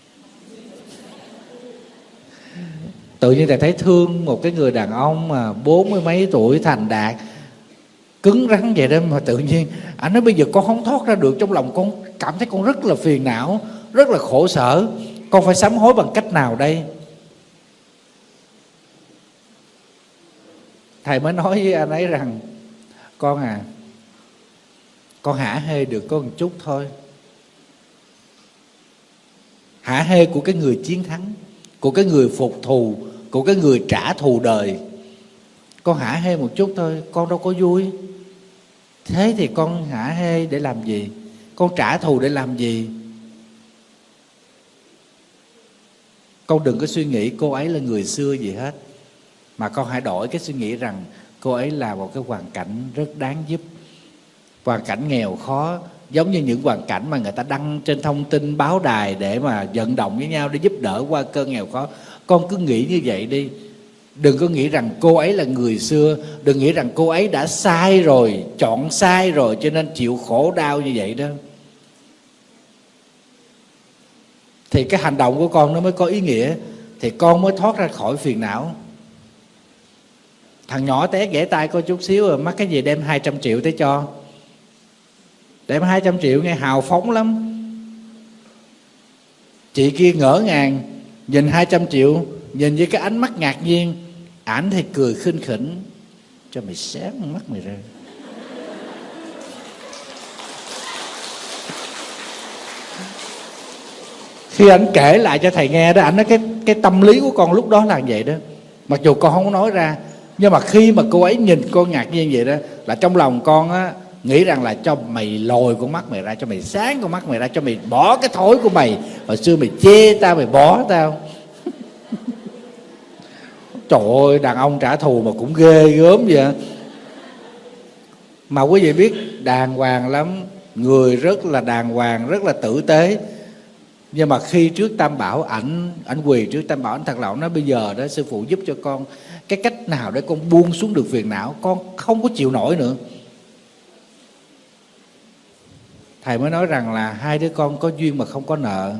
Tự nhiên thầy thấy thương một cái người đàn ông mà 40 mấy tuổi thành đạt, cứng rắn vậy đó, mà tự nhiên anh nói bây giờ con không thoát ra được, trong lòng con cảm thấy con rất là phiền não, rất là khổ sở, con phải sám hối bằng cách nào đây? Thầy mới nói với anh ấy rằng con à, con hả hê được có một chút thôi. Hả hê của cái người chiến thắng, của cái người phục thù, của cái người trả thù đời. Con hả hê một chút thôi, con đâu có vui. Thế thì con hả hê để làm gì? Con trả thù để làm gì? Con đừng có suy nghĩ cô ấy là người xưa gì hết, mà con hãy đổi cái suy nghĩ rằng cô ấy là một cái hoàn cảnh rất đáng giúp, hoàn cảnh nghèo khó, Giống như những hoàn cảnh mà người ta đăng trên thông tin báo đài để mà vận động với nhau để giúp đỡ qua cơn nghèo khó. Con cứ nghĩ như vậy đi. Đừng có nghĩ rằng cô ấy là người xưa. Đừng nghĩ rằng cô ấy đã sai rồi, chọn sai rồi cho nên chịu khổ đau như vậy đó. Thì cái hành động của con nó mới có ý nghĩa. Thì con mới thoát ra khỏi phiền não. Thằng nhỏ té gãy tay có chút xíu rồi, mắc cái gì đem 200 triệu tới cho. Đem 200 triệu nghe hào phóng lắm. Chị kia ngỡ ngàng, nhìn 200 triệu, nhìn với cái ánh mắt ngạc nhiên. Ảnh thì cười khinh khỉnh. Cho mày sáng mắt mày ra. Khi ảnh kể lại cho thầy nghe đó, ảnh nói cái tâm lý của con lúc đó là vậy đó. Mặc dù con không có nói ra, nhưng mà khi mà cô ấy nhìn con ngạc nhiên vậy đó, là trong lòng con á nghĩ rằng là cho mày lồi con mắt mày ra, cho mày sáng con mắt mày ra, cho mày bỏ cái thói của mày. Hồi xưa mày chê tao, mày bỏ tao. Trời ơi, đàn ông trả thù mà cũng ghê gớm vậy. Mà quý vị biết đàng hoàng lắm, người rất là đàng hoàng, rất là tử tế. Nhưng mà khi trước Tam Bảo, ảnh quỳ trước Tam Bảo, ảnh thật lòng nói bây giờ đó sư phụ giúp cho con cái cách nào để con buông xuống được phiền não, con không có chịu nổi nữa. Thầy mới nói rằng là hai đứa con có duyên mà không có nợ.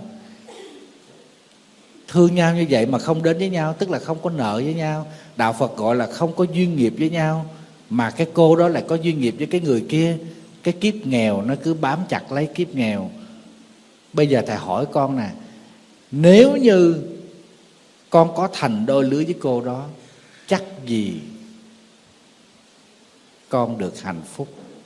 Thương nhau như vậy mà không đến với nhau, tức là không có nợ với nhau. Đạo Phật gọi là không có duyên nghiệp với nhau. Mà cái cô đó lại có duyên nghiệp với cái người kia. Cái kiếp nghèo nó cứ bám chặt lấy kiếp nghèo. Bây giờ thầy hỏi con nè, nếu như con có thành đôi lứa với cô đó, chắc gì con được hạnh phúc.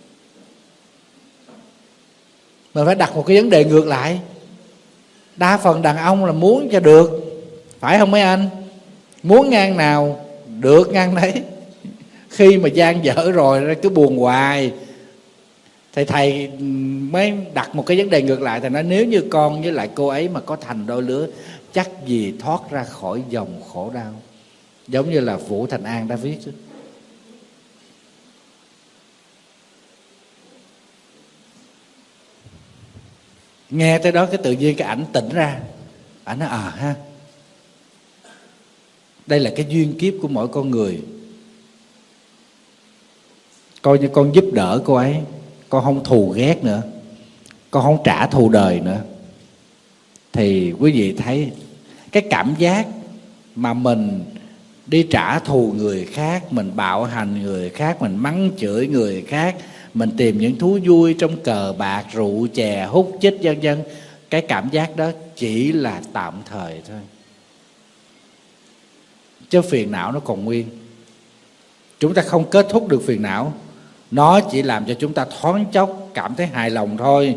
Mình phải đặt một cái vấn đề ngược lại. Đa phần đàn ông là muốn cho được, phải không mấy anh? Muốn ngang nào được ngang đấy. Khi mà gian dở rồi cứ buồn hoài. Thầy mới đặt một cái vấn đề ngược lại. Thầy nói nếu như con với lại cô ấy mà có thành đôi lứa, chắc gì thoát ra khỏi dòng khổ đau. Giống như là Vũ Thành An đã viết. Nghe tới đó cái tự nhiên cái ảnh tỉnh ra. Ảnh nói ha, đây là cái duyên kiếp của mỗi con người. Coi như con giúp đỡ cô ấy, con không thù ghét nữa, con không trả thù đời nữa. Thì quý vị thấy cái cảm giác mà mình đi trả thù người khác, mình bạo hành người khác, mình mắng chửi người khác, mình tìm những thú vui trong cờ bạc, rượu chè, hút chích vân vân, cái cảm giác đó chỉ là tạm thời thôi. Chứ phiền não nó còn nguyên. Chúng ta không kết thúc được phiền não, nó chỉ làm cho chúng ta thoáng chốc cảm thấy hài lòng thôi.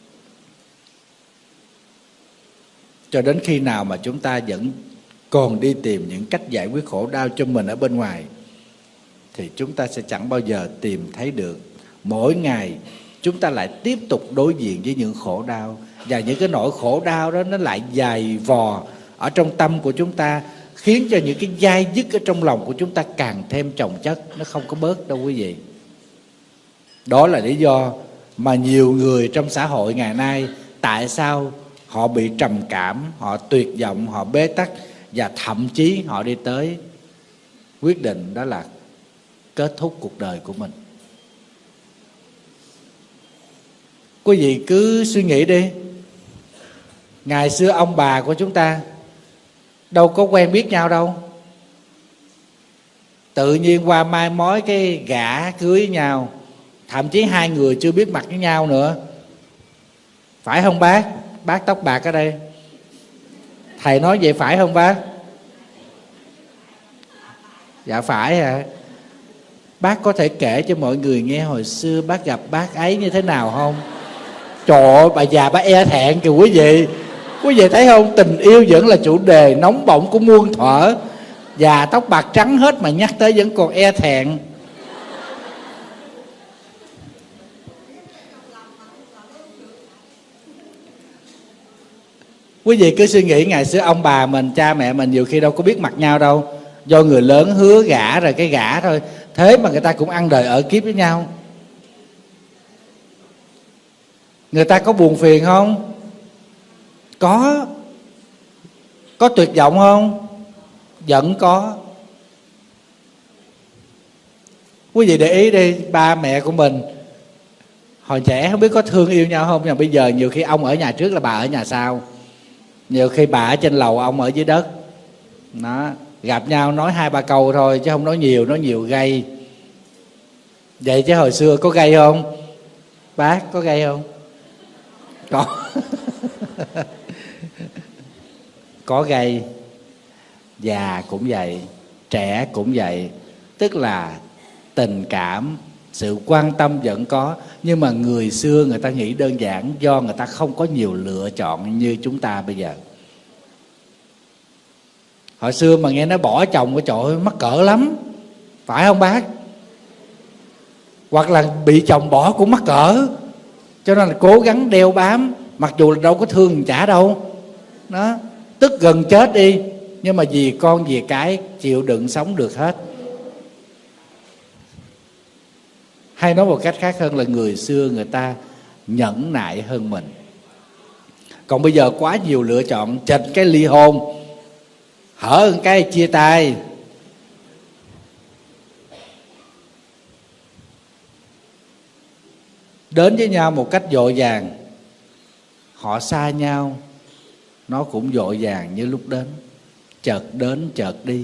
Cho đến khi nào mà chúng ta vẫn còn đi tìm những cách giải quyết khổ đau cho mình ở bên ngoài, thì chúng ta sẽ chẳng bao giờ tìm thấy được. Mỗi ngày chúng ta lại tiếp tục đối diện với những khổ đau. Và những cái nỗi khổ đau đó nó lại dày vò ở trong tâm của chúng ta, khiến cho những cái dai dứt ở trong lòng của chúng ta càng thêm chồng chất. Nó không có bớt đâu quý vị. Đó là lý do mà nhiều người trong xã hội ngày nay, tại sao họ bị trầm cảm, họ tuyệt vọng, họ bế tắc, và thậm chí họ đi tới quyết định đó là kết thúc cuộc đời của mình. Quý vị cứ suy nghĩ đi. Ngày xưa ông bà của chúng ta đâu có quen biết nhau đâu. Tự nhiên qua mai mối cái gả cưới nhau, thậm chí hai người chưa biết mặt với nhau nữa. Phải không bác? Bác tóc bạc ở đây, thầy nói vậy phải không bác? Dạ phải hả? Bác có thể kể cho mọi người nghe hồi xưa bác gặp bác ấy như thế nào không? Trời ơi, bà già bà e thẹn kìa quý vị. Quý vị thấy không? Tình yêu vẫn là chủ đề nóng bỏng của muôn thuở. Già tóc bạc trắng hết mà nhắc tới vẫn còn e thẹn. Quý vị cứ suy nghĩ ngày xưa ông bà mình, cha mẹ mình nhiều khi đâu có biết mặt nhau đâu. Do người lớn hứa gả rồi cái gả thôi. Thế mà người ta cũng ăn đời ở kiếp với nhau. Người ta có buồn phiền không? Có tuyệt vọng không? Vẫn có. Quý vị để ý đi, ba mẹ của mình hồi trẻ không biết có thương yêu nhau không, nhưng bây giờ nhiều khi ông ở nhà trước là bà ở nhà sau, nhiều khi bà ở trên lầu ông ở dưới đất. Nó gặp nhau nói 2-3 câu thôi chứ không nói nhiều gây. Vậy chứ hồi xưa có gây không? Bác có gây không? Có. Có gây. Già cũng vậy, trẻ cũng vậy. Tức là tình cảm, sự quan tâm vẫn có. Nhưng mà người xưa người ta nghĩ đơn giản, do người ta không có nhiều lựa chọn như chúng ta bây giờ. Hồi xưa mà nghe nó bỏ chồng của trời ơi, mắc cỡ lắm, phải không bác? Hoặc là bị chồng bỏ cũng mắc cỡ, cho nên là cố gắng đeo bám, mặc dù là đâu có thương chả đâu. Đó, tức gần chết đi, nhưng mà vì con vì cái chịu đựng sống được hết. Hay nói một cách khác hơn là người xưa người ta nhẫn nại hơn mình. Còn bây giờ quá nhiều lựa chọn, chệch cái ly hôn, hở một cái chia tay. Đến với nhau một cách vội vàng, họ xa nhau nó cũng vội vàng như lúc đến chợt đi.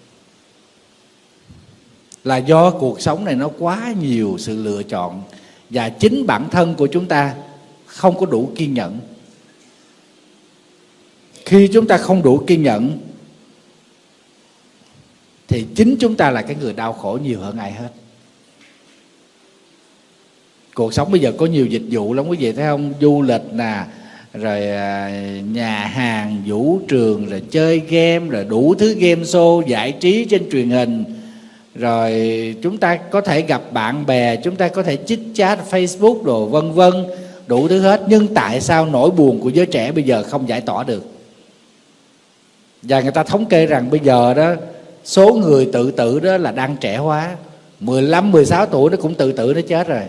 Là do cuộc sống này nó quá nhiều sự lựa chọn, và chính bản thân của chúng ta không có đủ kiên nhẫn. Khi chúng ta không đủ kiên nhẫn thì chính chúng ta là cái người đau khổ nhiều hơn ai hết. Cuộc sống bây giờ có nhiều dịch vụ lắm quý vị thấy không? Du lịch nè, rồi nhà hàng, vũ trường, rồi chơi game, rồi đủ thứ game show giải trí trên truyền hình. Rồi chúng ta có thể gặp bạn bè, chúng ta có thể chit chat Facebook đồ vân vân, đủ thứ hết. Nhưng tại sao nỗi buồn của giới trẻ bây giờ không giải tỏa được? Và người ta thống kê rằng bây giờ đó, số người tự tử đó là đang trẻ hóa. 15-16 tuổi nó cũng tự tử, nó chết rồi.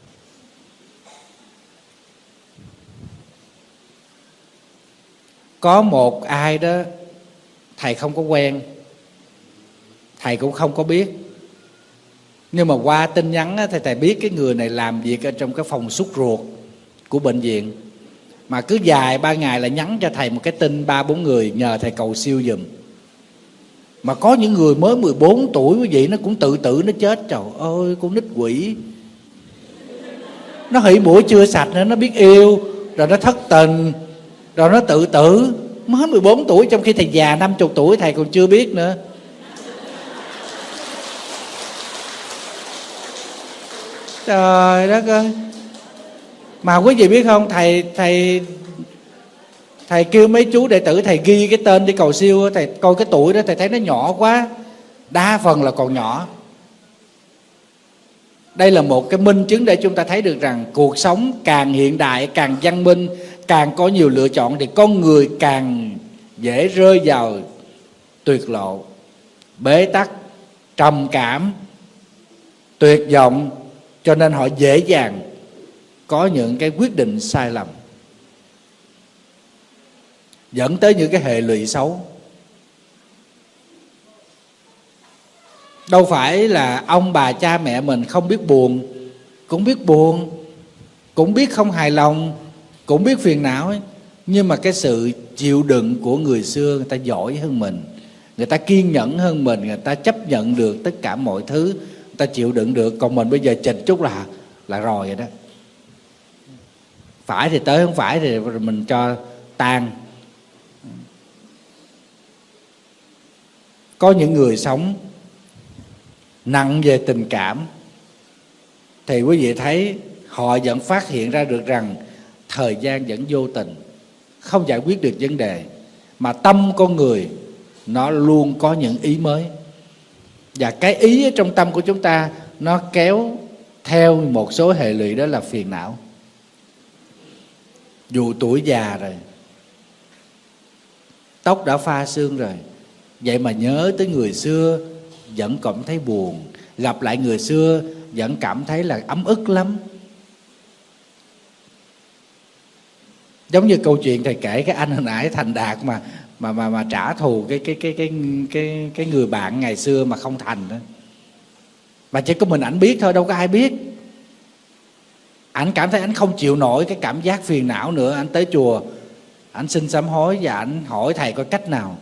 Có một ai đó thầy không có quen, thầy cũng không có biết, nhưng mà qua tin nhắn thì thầy biết cái người này làm việc ở trong cái phòng sút ruột của bệnh viện. Mà cứ vài 3 ngày là nhắn cho thầy một cái tin 3-4 người nhờ thầy cầu siêu giùm. Mà có những người mới 14 tuổi quý vị, nó cũng tự tử nó chết. Trời ơi, con nít quỷ. Nó hỉ mũi chưa sạch nữa, nó biết yêu, rồi nó thất tình, rồi nó tự tử. Mới 14 tuổi, trong khi thầy già 50 tuổi thầy còn chưa biết nữa. Trời đất ơi. Mà quý vị biết không, thầy kêu mấy chú đệ tử thầy ghi cái tên đi cầu siêu, thầy coi cái tuổi đó thầy thấy nó nhỏ quá, đa phần là còn nhỏ. Đây là một cái minh chứng để chúng ta thấy được rằng cuộc sống càng hiện đại, càng văn minh, càng có nhiều lựa chọn thì con người càng dễ rơi vào tuyệt lộ, bế tắc, trầm cảm, tuyệt vọng. Cho nên họ dễ dàng có những cái quyết định sai lầm, dẫn tới những cái hệ lụy xấu. Đâu phải là ông bà cha mẹ mình không biết buồn, cũng biết buồn, cũng biết không hài lòng, cũng biết phiền não ấy. Nhưng mà cái sự chịu đựng của người xưa, người ta giỏi hơn mình, người ta kiên nhẫn hơn mình, người ta chấp nhận được tất cả mọi thứ, người ta chịu đựng được. Còn mình bây giờ chịch chút là rồi vậy đó. Phải thì tới, không phải thì mình cho tan. Có những người sống nặng về tình cảm thì quý vị thấy họ vẫn phát hiện ra được rằng thời gian vẫn vô tình, không giải quyết được vấn đề, mà tâm con người nó luôn có những ý mới. Và cái ý ở trong tâm của chúng ta nó kéo theo một số hệ lụy, đó là phiền não. Dù tuổi già rồi, tóc đã pha sương rồi, vậy mà nhớ tới người xưa vẫn cảm thấy buồn, gặp lại người xưa vẫn cảm thấy là ấm ức lắm. Giống như câu chuyện thầy kể cái anh hồi nãy thành đạt mà trả thù cái người bạn ngày xưa mà không thành đó. Mà chỉ có mình ảnh biết thôi, đâu có ai biết. Ảnh cảm thấy ảnh không chịu nổi cái cảm giác phiền não nữa. Ảnh tới chùa, ảnh xin sám hối và ảnh hỏi thầy có cách nào.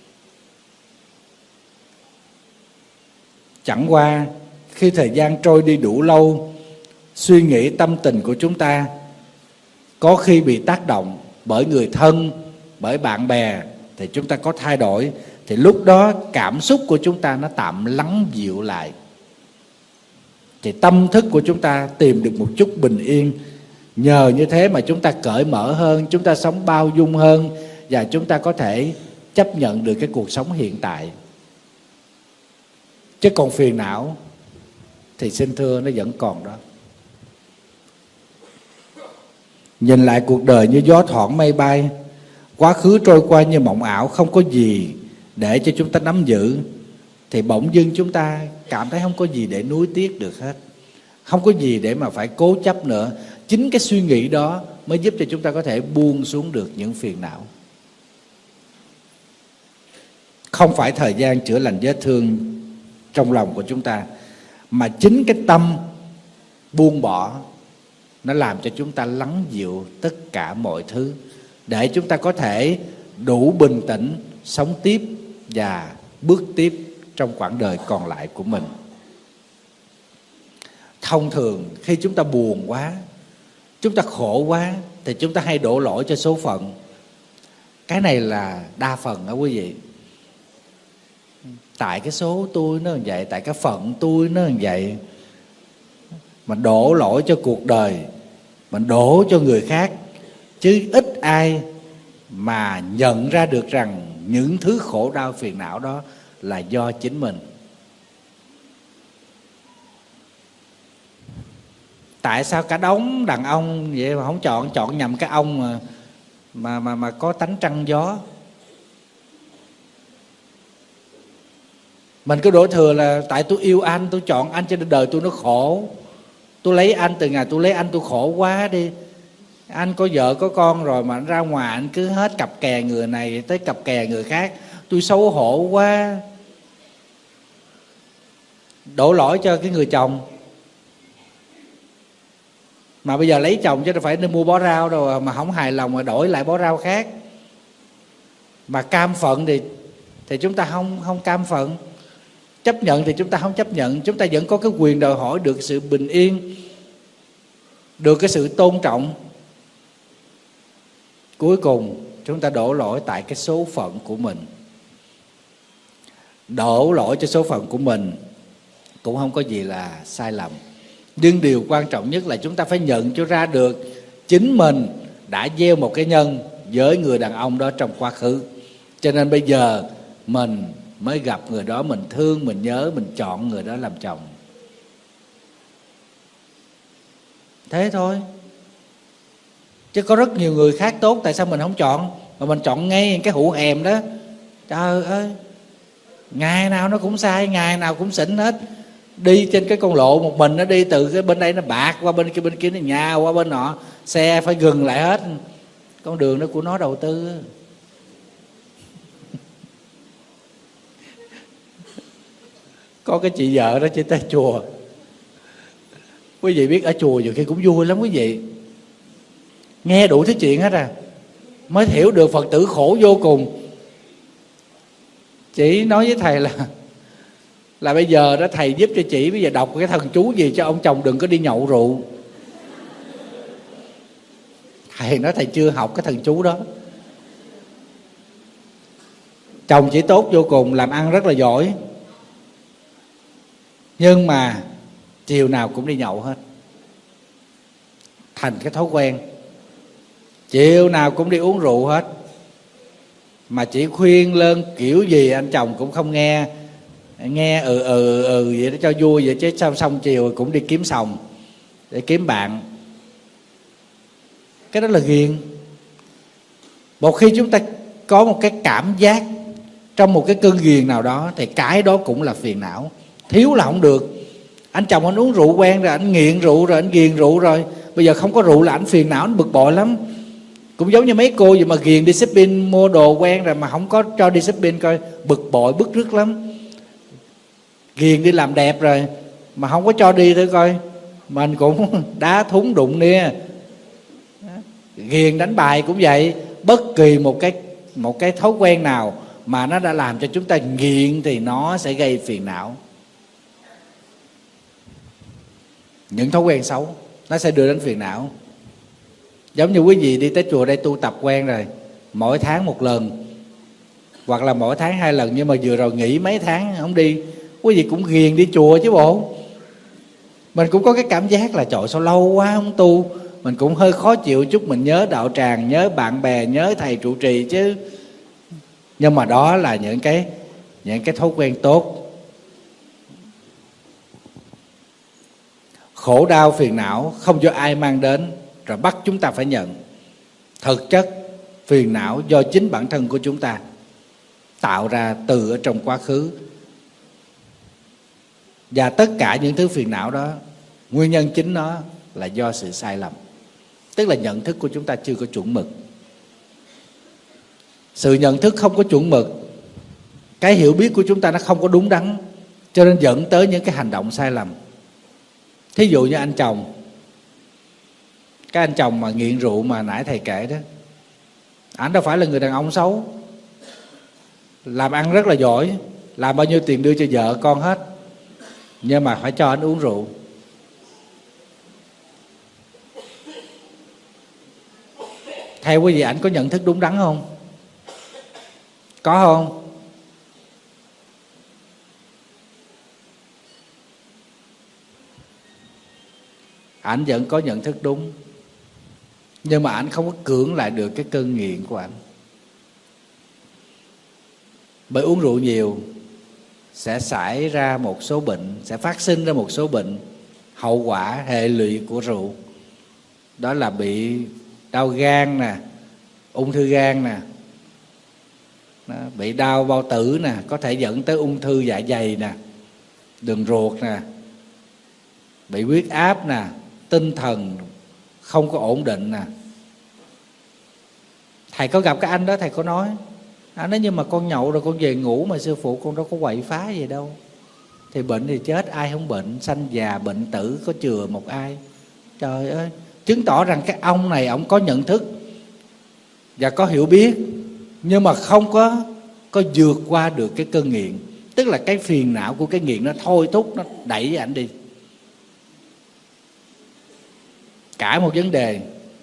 Chẳng qua khi thời gian trôi đi đủ lâu, suy nghĩ tâm tình của chúng ta có khi bị tác động bởi người thân, bởi bạn bè, thì chúng ta có thay đổi. Thì lúc đó cảm xúc của chúng ta nó tạm lắng dịu lại, thì tâm thức của chúng ta tìm được một chút bình yên. Nhờ như thế mà chúng ta cởi mở hơn, chúng ta sống bao dung hơn, và chúng ta có thể chấp nhận được cái cuộc sống hiện tại. Chứ còn phiền não thì xin thưa nó vẫn còn đó. Nhìn lại cuộc đời như gió thoảng mây bay, quá khứ trôi qua như mộng ảo, không có gì để cho chúng ta nắm giữ, thì bỗng dưng chúng ta cảm thấy không có gì để nuối tiếc được hết, không có gì để mà phải cố chấp nữa. Chính cái suy nghĩ đó mới giúp cho chúng ta có thể buông xuống được những phiền não. Không phải thời gian chữa lành vết thương trong lòng của chúng ta, mà chính cái tâm buông bỏ nó làm cho chúng ta lắng dịu tất cả mọi thứ, để chúng ta có thể đủ bình tĩnh sống tiếp và bước tiếp trong quãng đời còn lại của mình. Thông thường khi chúng ta buồn quá, chúng ta khổ quá, thì chúng ta hay đổ lỗi cho số phận. Cái này là đa phần đó quý vị. Tại cái số tôi nó như vậy, tại cái phận tôi nó như vậy. Mình đổ lỗi cho cuộc đời, mình đổ cho người khác, chứ ít ai mà nhận ra được rằng những thứ khổ đau phiền não đó là do chính mình. Tại sao cả đống đàn ông vậy mà không chọn nhầm cái ông mà có tánh trăng gió? Mình cứ đổ thừa là tại tôi yêu anh, tôi chọn anh cho nên đời tôi nó khổ. Tôi lấy anh, từ ngày tôi lấy anh tôi khổ quá đi. Anh có vợ có con rồi mà anh ra ngoài anh cứ hết cặp kè người này tới cặp kè người khác, tôi xấu hổ quá. Đổ lỗi cho cái người chồng. Mà bây giờ lấy chồng chứ đâu phải nên mua bó rau đâu, mà không hài lòng mà đổi lại bó rau khác. Mà cam phận thì chúng ta không cam phận. Chấp nhận thì chúng ta không chấp nhận. Chúng ta vẫn có cái quyền đòi hỏi được sự bình yên, được cái sự tôn trọng. Cuối cùng chúng ta đổ lỗi tại cái số phận của mình. Đổ lỗi cho số phận của mình cũng không có gì là sai lầm. Nhưng điều quan trọng nhất là chúng ta phải nhận cho ra được chính mình đã gieo một cái nhân với người đàn ông đó trong quá khứ. Cho nên bây giờ mình mới gặp người đó, mình thương, mình nhớ, mình chọn người đó làm chồng. Thế thôi. Chứ có rất nhiều người khác tốt, tại sao mình không chọn? Mà mình chọn ngay cái hũ hèm đó. Trời ơi, ngày nào nó cũng sai, ngày nào cũng xỉn hết. Đi trên cái con lộ một mình, nó đi từ cái bên đây nó bạc qua bên kia nó nhào qua bên nọ, xe phải gừng lại hết. Con đường đó của nó đầu tư. Có cái chị vợ đó chỉ tới chùa. Quý vị biết ở chùa nhiều khi cũng vui lắm quý vị. Nghe đủ thứ chuyện hết à, mới hiểu được Phật tử khổ vô cùng. Chị nói với thầy là bây giờ đó thầy giúp cho chị bây giờ đọc cái thần chú gì cho ông chồng đừng có đi nhậu rượu. Thầy nói thầy chưa học cái thần chú đó. Chồng chị tốt vô cùng, làm ăn rất là giỏi, nhưng mà chiều nào cũng đi nhậu hết. Thành cái thói quen, chiều nào cũng đi uống rượu hết. Mà chị khuyên lên kiểu gì anh chồng cũng không nghe. Nghe vậy đó cho vui vậy, chứ xong chiều cũng đi kiếm sòng để kiếm bạn. Cái đó là ghiền. Một khi chúng ta có một cái cảm giác trong một cái cơn ghiền nào đó thì cái đó cũng là phiền não. Thiếu là không được. Anh chồng anh uống rượu quen rồi, anh nghiện rượu rồi, anh ghiền rượu rồi, bây giờ không có rượu là anh phiền não, anh bực bội lắm. Cũng giống như mấy cô gì mà ghiền đi shopping, mua đồ quen rồi mà không có cho đi shopping, coi bực bội bức rứt lắm. Ghiền đi làm đẹp rồi mà không có cho đi thử coi, mình cũng đá thúng đụng nia. Ghiền đánh bài cũng vậy. Bất kỳ một cái thói quen nào mà nó đã làm cho chúng ta nghiện thì nó sẽ gây phiền não. Những thói quen xấu nó sẽ đưa đến phiền não. Giống như quý vị đi tới chùa đây tu tập quen rồi, mỗi tháng một lần hoặc là mỗi tháng 2 lần, nhưng mà vừa rồi nghỉ mấy tháng không đi, quý vị cũng ghiền đi chùa chứ bộ. Mình cũng có cái cảm giác là trời sao lâu quá không tu, mình cũng hơi khó chịu chút, mình nhớ đạo tràng, nhớ bạn bè, nhớ thầy trụ trì chứ. Nhưng mà đó là những cái thói quen tốt. Khổ đau phiền não không do ai mang đến rồi bắt chúng ta phải nhận. Thực chất phiền não do chính bản thân của chúng ta tạo ra từ ở trong quá khứ. Và tất cả những thứ phiền não đó, nguyên nhân chính nó là do sự sai lầm. Tức là nhận thức của chúng ta chưa có chuẩn mực. Sự nhận thức không có chuẩn mực, cái hiểu biết của chúng ta nó không có đúng đắn, cho nên dẫn tới những cái hành động sai lầm. Thí dụ như anh chồng, cái anh chồng mà nghiện rượu mà nãy thầy kể đó, ảnh đâu phải là người đàn ông xấu, làm ăn rất là giỏi, làm bao nhiêu tiền đưa cho vợ con hết, nhưng mà phải cho anh uống rượu. Theo quý vị, ảnh có nhận thức đúng đắn không? Có không? Ảnh vẫn có nhận thức đúng, nhưng mà ảnh không có cưỡng lại được cái cơn nghiện của ảnh. Bởi uống rượu nhiều sẽ xảy ra một số bệnh, sẽ phát sinh ra một số bệnh hậu quả hệ lụy của rượu. Đó là bị đau gan nè, ung thư gan nè, bị đau bao tử nè, có thể dẫn tới ung thư dạ dày nè, đường ruột nè, bị huyết áp nè, tinh thần không có ổn định nè. Thầy có gặp cái anh đó, thầy có nói, anh nói nhưng mà con nhậu rồi con về ngủ mà sư phụ con đâu có quậy phá gì đâu. Thì bệnh thì chết, ai không bệnh, sanh già bệnh tử có chừa một ai. Trời ơi, chứng tỏ rằng cái ông này ông có nhận thức và có hiểu biết, nhưng mà không có vượt qua được cái cơn nghiện. Tức là cái phiền não của cái nghiện nó thôi thúc, nó đẩy ảnh đi. Cả một vấn đề,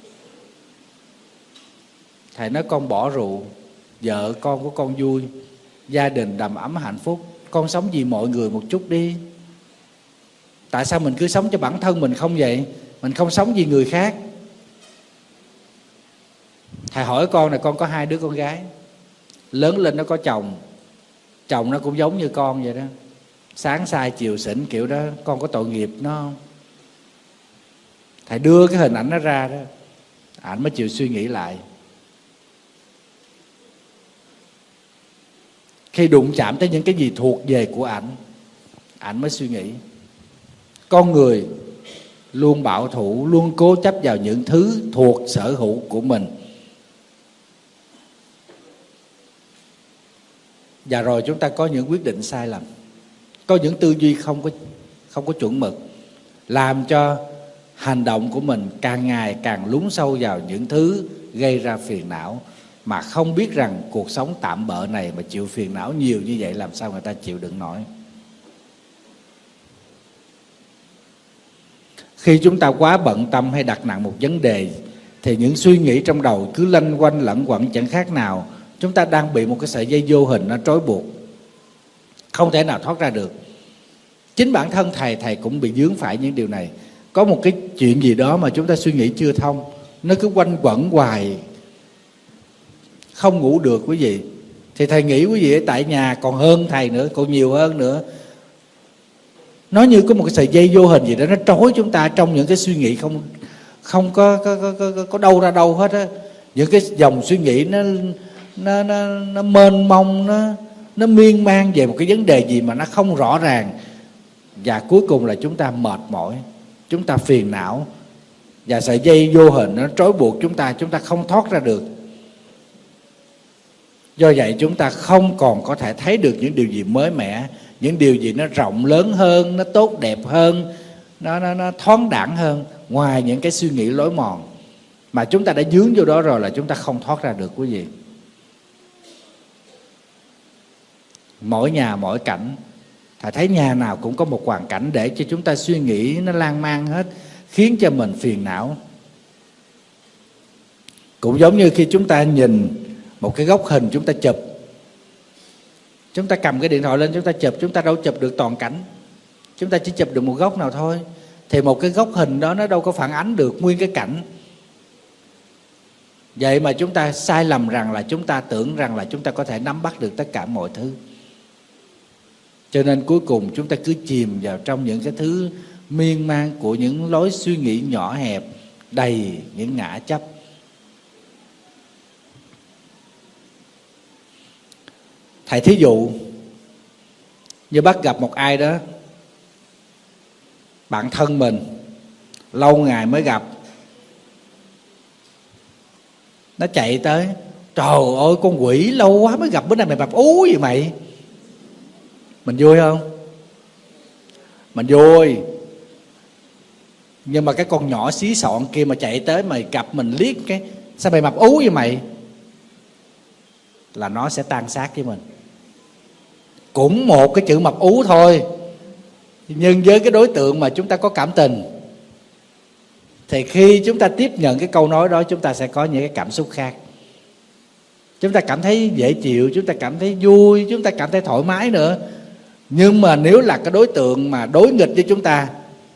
thầy nói con bỏ rượu, vợ con của con vui, gia đình đầm ấm hạnh phúc, con sống vì mọi người một chút đi. Tại sao mình cứ sống cho bản thân mình không vậy? Mình không sống vì người khác. Thầy hỏi con này, con có 2 đứa con gái, lớn lên nó có chồng, chồng nó cũng giống như con vậy đó, sáng sai chiều xỉn kiểu đó, con có tội nghiệp nó không? Thầy đưa cái hình ảnh nó ra đó, ảnh mới chịu suy nghĩ lại. Khi đụng chạm tới những cái gì thuộc về của ảnh mới suy nghĩ. Con người luôn bảo thủ, luôn cố chấp vào những thứ thuộc sở hữu của mình. Và rồi chúng ta có những quyết định sai lầm, có những tư duy không có chuẩn mực, làm cho hành động của mình càng ngày càng lún sâu vào những thứ gây ra phiền não, mà không biết rằng cuộc sống tạm bợ này mà chịu phiền não nhiều như vậy làm sao người ta chịu đựng nổi. Khi chúng ta quá bận tâm hay đặt nặng một vấn đề thì những suy nghĩ trong đầu cứ lanh quanh lẩn quẩn, chẳng khác nào chúng ta đang bị một cái sợi dây vô hình nó trói buộc, không thể nào thoát ra được. Chính bản thân thầy cũng bị vướng phải những điều này. Có một cái chuyện gì đó mà chúng ta suy nghĩ chưa thông, nó cứ quanh quẩn hoài, không ngủ được quý vị. Thì thầy nghĩ quý vị ở tại nhà còn hơn thầy nữa, còn nhiều hơn nữa. Nó như có một cái sợi dây vô hình gì đó, nó trói chúng ta trong những cái suy nghĩ không có đâu ra đâu hết á. Những cái dòng suy nghĩ nó mênh mông, nó miên man về một cái vấn đề gì mà nó không rõ ràng. Và cuối cùng là chúng ta mệt mỏi, chúng ta phiền não, Và sợi dây vô hình nó trói buộc chúng ta không thoát ra được. Do vậy chúng ta không còn có thể thấy được những điều gì mới mẻ, những điều gì nó rộng lớn hơn, nó tốt đẹp hơn, nó thoáng đẳng hơn, ngoài những cái suy nghĩ lối mòn mà chúng ta đã dướng vô đó rồi là chúng ta không thoát ra được quý vị. Mỗi nhà mỗi cảnh, thầy thấy nhà nào cũng có một hoàn cảnh để cho chúng ta suy nghĩ nó lan man hết, khiến cho mình phiền não. Cũng giống như khi chúng ta nhìn một cái góc hình chúng ta chụp, chúng ta cầm cái điện thoại lên chúng ta chụp, chúng ta đâu chụp được toàn cảnh, chúng ta chỉ chụp được một góc nào thôi. Thì một cái góc hình đó nó đâu có phản ánh được nguyên cái cảnh. Vậy mà chúng ta sai lầm rằng là chúng ta tưởng rằng là chúng ta có thể nắm bắt được tất cả mọi thứ. Cho nên cuối cùng chúng ta cứ chìm vào trong những cái thứ miên man của những lối suy nghĩ nhỏ hẹp, đầy những ngã chấp. Thầy thí dụ như bắt gặp một ai đó, bạn thân mình, lâu ngày mới gặp, nó chạy tới, trời ơi con quỷ lâu quá mới gặp, bữa nay mày mập ú gì mày. Mình vui không? Mình vui. Nhưng mà cái con nhỏ xí xọn kia mà chạy tới mày gặp mình liếc cái, sao mày mập ú vậy mày, là nó sẽ tan xác với mình. Cũng một cái chữ mập ú thôi, nhưng với cái đối tượng mà chúng ta có cảm tình, thì khi chúng ta tiếp nhận cái câu nói đó, chúng ta sẽ có những cái cảm xúc khác. Chúng ta cảm thấy dễ chịu, chúng ta cảm thấy vui, chúng ta cảm thấy thoải mái nữa. Nhưng mà nếu là cái đối tượng mà đối nghịch với chúng ta,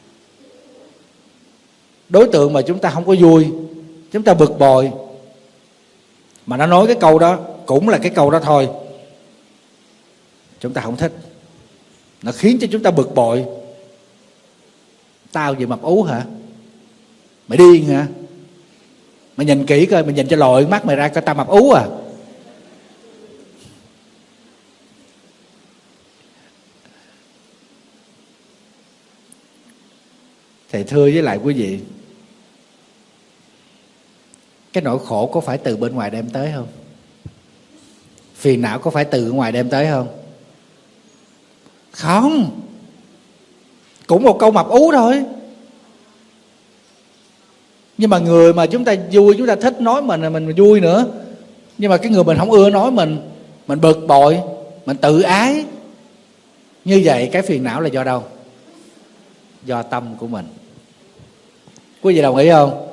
đối tượng mà chúng ta không có vui, chúng ta bực bội, mà nó nói cái câu đó cũng là cái câu đó thôi, chúng ta không thích. Nó khiến cho chúng ta bực bội. Tao gì mập ú hả? Mày điên hả? Mày nhìn kỹ coi, mày nhìn cho lòi mắt mày ra coi tao mập ú à? Thầy thưa với lại quý vị, cái nỗi khổ có phải từ bên ngoài đem tới không? Phiền não có phải từ bên ngoài đem tới không? Không. Cũng một câu mập ú thôi. Nhưng mà người mà chúng ta vui, chúng ta thích nói mình vui nữa. Nhưng mà cái người mình không ưa nói mình bực bội, mình tự ái. Như vậy cái phiền não là do đâu? Do tâm của mình. Quý vị đồng ý không?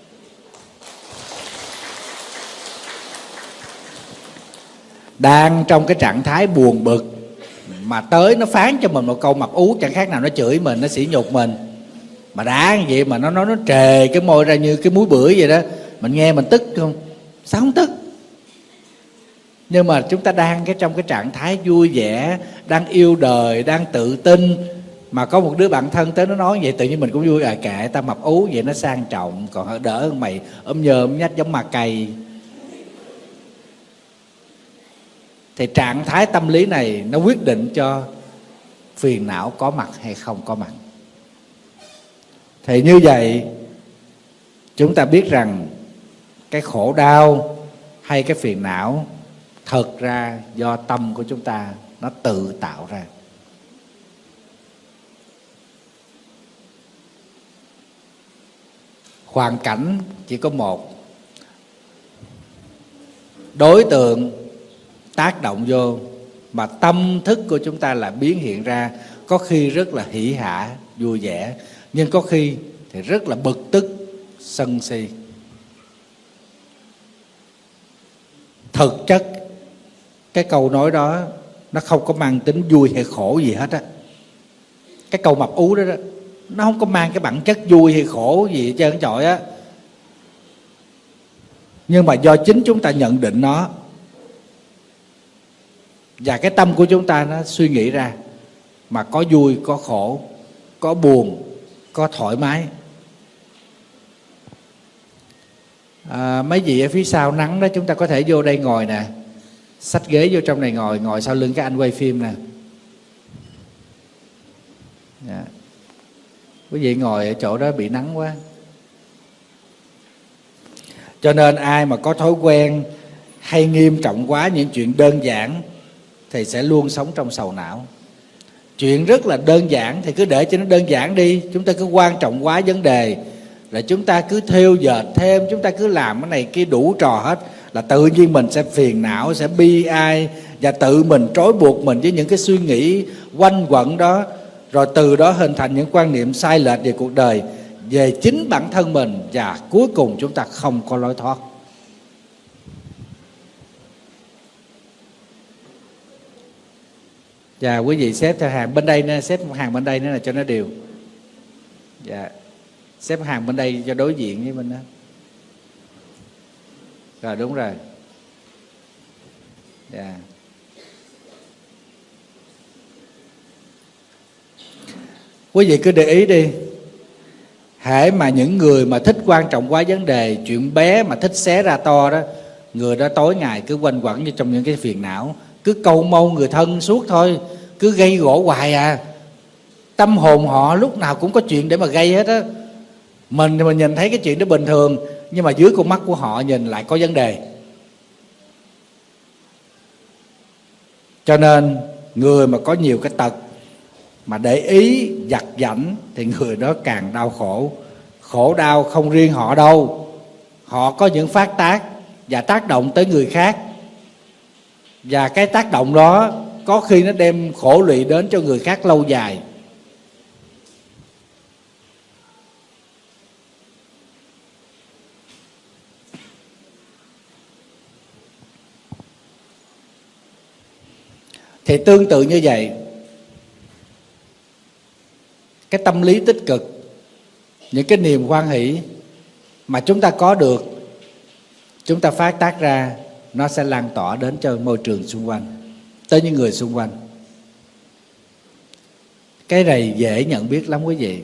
Đang trong cái trạng thái buồn bực mà tới nó phán cho mình một câu mập ú, chẳng khác nào nó chửi mình, nó sỉ nhục mình. Mà đã như vậy mà nó trề cái môi ra như cái muối bưởi vậy đó, mình nghe mình tức không? Sao không tức? Nhưng mà chúng ta đang trong cái trạng thái vui vẻ, đang yêu đời, đang tự tin, mà có một đứa bạn thân tới nó nói vậy, tự nhiên mình cũng vui. Kệ, tao mập ú vậy nó sang trọng, còn đỡ hơn mày ôm nhờ ôm nhách giống ma cây. Thì trạng thái tâm lý này nó quyết định cho phiền não có mặt hay không có mặt. Thì như vậy chúng ta biết rằng cái khổ đau hay cái phiền não thật ra do tâm của chúng ta nó tự tạo ra. Hoàn cảnh chỉ có một, đối tượng tác động vô, mà tâm thức của chúng ta là biến hiện ra. Có khi rất là hỉ hả, vui vẻ, nhưng có khi thì rất là bực tức, sân si. Thực chất cái câu nói đó nó không có mang tính vui hay khổ gì hết á. Cái câu mập ú đó, nó không có mang cái bản chất vui hay khổ gì hết trơn trọi á. Nhưng mà do chính chúng ta nhận định nó, và cái tâm của chúng ta nó suy nghĩ ra, mà có vui, có khổ, có buồn, có thoải mái. Mấy vị ở phía sau nắng đó, chúng ta có thể vô đây ngồi nè, xách ghế vô trong này ngồi sau lưng cái anh quay phim nè. Quý vị ngồi ở chỗ đó bị nắng quá. Cho nên ai mà có thói quen hay nghiêm trọng quá những chuyện đơn giản thì sẽ luôn sống trong sầu não. Chuyện rất là đơn giản thì cứ để cho nó đơn giản đi. Chúng ta cứ quan trọng quá vấn đề là chúng ta cứ thêu dệt thêm, chúng ta cứ làm cái này kia đủ trò hết, là tự nhiên mình sẽ phiền não, sẽ bi ai, và tự mình trói buộc mình với những cái suy nghĩ quanh quẩn đó. Rồi từ đó hình thành những quan niệm sai lệch về cuộc đời, về chính bản thân mình, và cuối cùng chúng ta không có lối thoát. Và quý vị xếp theo hàng bên đây nữa, xếp hàng bên đây nữa là cho nó đều. Dạ, xếp hàng bên đây cho đối diện với mình đó. Rồi, đúng rồi. Dạ. Quý vị cứ để ý đi, hễ mà những người mà thích quan trọng quá vấn đề, chuyện bé mà thích xé ra to đó, người đó tối ngày cứ quanh quẩn như trong những cái phiền não, cứ câu mâu người thân suốt thôi, cứ gây gổ hoài à. Tâm hồn họ lúc nào cũng có chuyện để mà gây hết á. Mình thì mình nhìn thấy cái chuyện đó bình thường, nhưng mà dưới con mắt của họ nhìn lại có vấn đề. Cho nên người mà có nhiều cái tật mà để ý vặt vãnh thì người đó càng đau khổ. Khổ đau không riêng họ đâu, họ có những phát tác và tác động tới người khác, và cái tác động đó có khi nó đem khổ lụy đến cho người khác lâu dài. Thì tương tự như vậy, cái tâm lý tích cực, những cái niềm hoan hỷ mà chúng ta có được, chúng ta phát tác ra, nó sẽ lan tỏa đến cho môi trường xung quanh, tới những người xung quanh. Cái này dễ nhận biết lắm quý vị.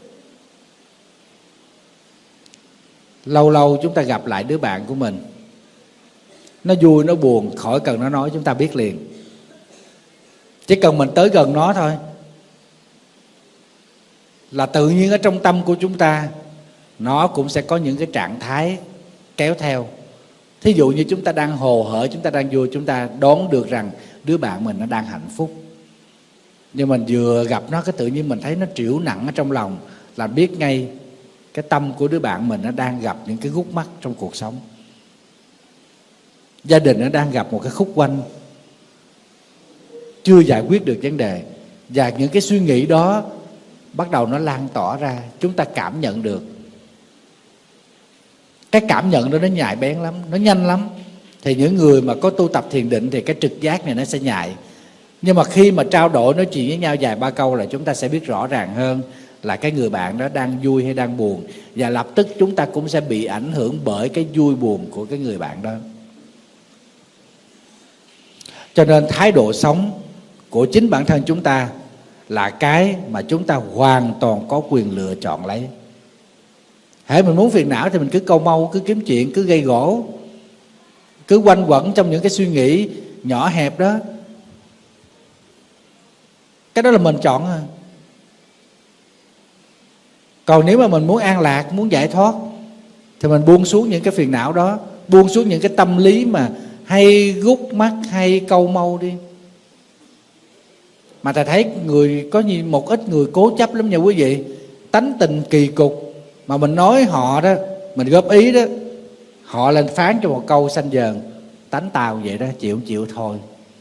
Lâu lâu chúng ta gặp lại đứa bạn của mình, nó vui nó buồn, khỏi cần nó nói chúng ta biết liền. Chỉ cần mình tới gần nó thôi là tự nhiên ở trong tâm của chúng ta nó cũng sẽ có những cái trạng thái kéo theo. Thí dụ như chúng ta đang hồ hởi, chúng ta đang vui, chúng ta đoán được rằng đứa bạn mình nó đang hạnh phúc, nhưng mình vừa gặp nó cái tự nhiên mình thấy nó trĩu nặng ở trong lòng, là biết ngay cái tâm của đứa bạn mình nó đang gặp những cái gút mắt trong cuộc sống. Gia đình nó đang gặp một cái khúc quanh, chưa giải quyết được vấn đề, và những cái suy nghĩ đó bắt đầu nó lan tỏa ra, chúng ta cảm nhận được. Cái cảm nhận đó nó nhạy bén lắm, nó nhanh lắm. Thì những người mà có tu tập thiền định thì cái trực giác này nó sẽ nhạy. Nhưng mà khi mà trao đổi nói chuyện với nhau vài ba câu là chúng ta sẽ biết rõ ràng hơn là cái người bạn đó đang vui hay đang buồn, và lập tức chúng ta cũng sẽ bị ảnh hưởng bởi cái vui buồn của cái người bạn đó. Cho nên thái độ sống của chính bản thân chúng ta là cái mà chúng ta hoàn toàn có quyền lựa chọn lấy. Hễ mình muốn phiền não thì mình cứ câu mâu, cứ kiếm chuyện, cứ gây gổ, cứ quanh quẩn trong những cái suy nghĩ nhỏ hẹp đó. Cái đó là mình chọn à. Còn nếu mà mình muốn an lạc, muốn giải thoát thì mình buông xuống những cái phiền não đó, buông xuống những cái tâm lý mà hay gút mắt, hay câu mâu đi. Mà ta thấy người có một ít người cố chấp lắm nha quý vị, tánh tình kỳ cục. Mà mình nói họ đó, mình góp ý đó, họ lên phán cho một câu xanh dờn: tánh tao vậy đó, chịu thôi.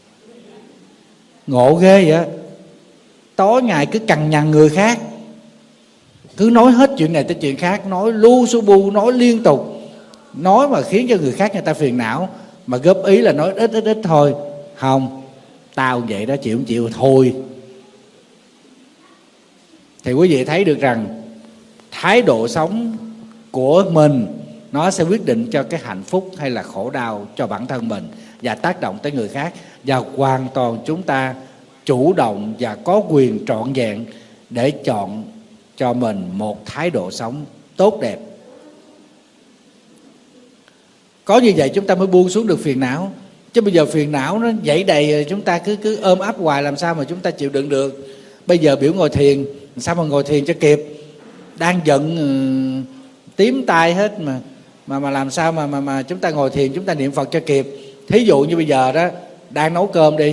Ngộ ghê vậy. Tối ngày cứ cằn nhằn người khác, cứ nói hết chuyện này tới chuyện khác, nói lu su bu, nói liên tục, nói mà khiến cho người khác người ta phiền não. Mà góp ý là nói ít thôi. Không, tao vậy đó, chịu thôi. Thì quý vị thấy được rằng thái độ sống của mình nó sẽ quyết định cho cái hạnh phúc hay là khổ đau cho bản thân mình và tác động tới người khác. Và hoàn toàn chúng ta chủ động và có quyền trọn vẹn để chọn cho mình một thái độ sống tốt đẹp. Có như vậy chúng ta mới buông xuống được phiền não. Chứ bây giờ phiền não nó dậy đầy, chúng ta cứ ôm ấp hoài, làm sao mà chúng ta chịu đựng được. Bây giờ biểu ngồi thiền, sao mà ngồi thiền cho kịp. Đang giận tím tai hết mà mà làm sao mà chúng ta ngồi thiền chúng ta niệm Phật cho kịp. Thí dụ như bây giờ đó đang nấu cơm đi,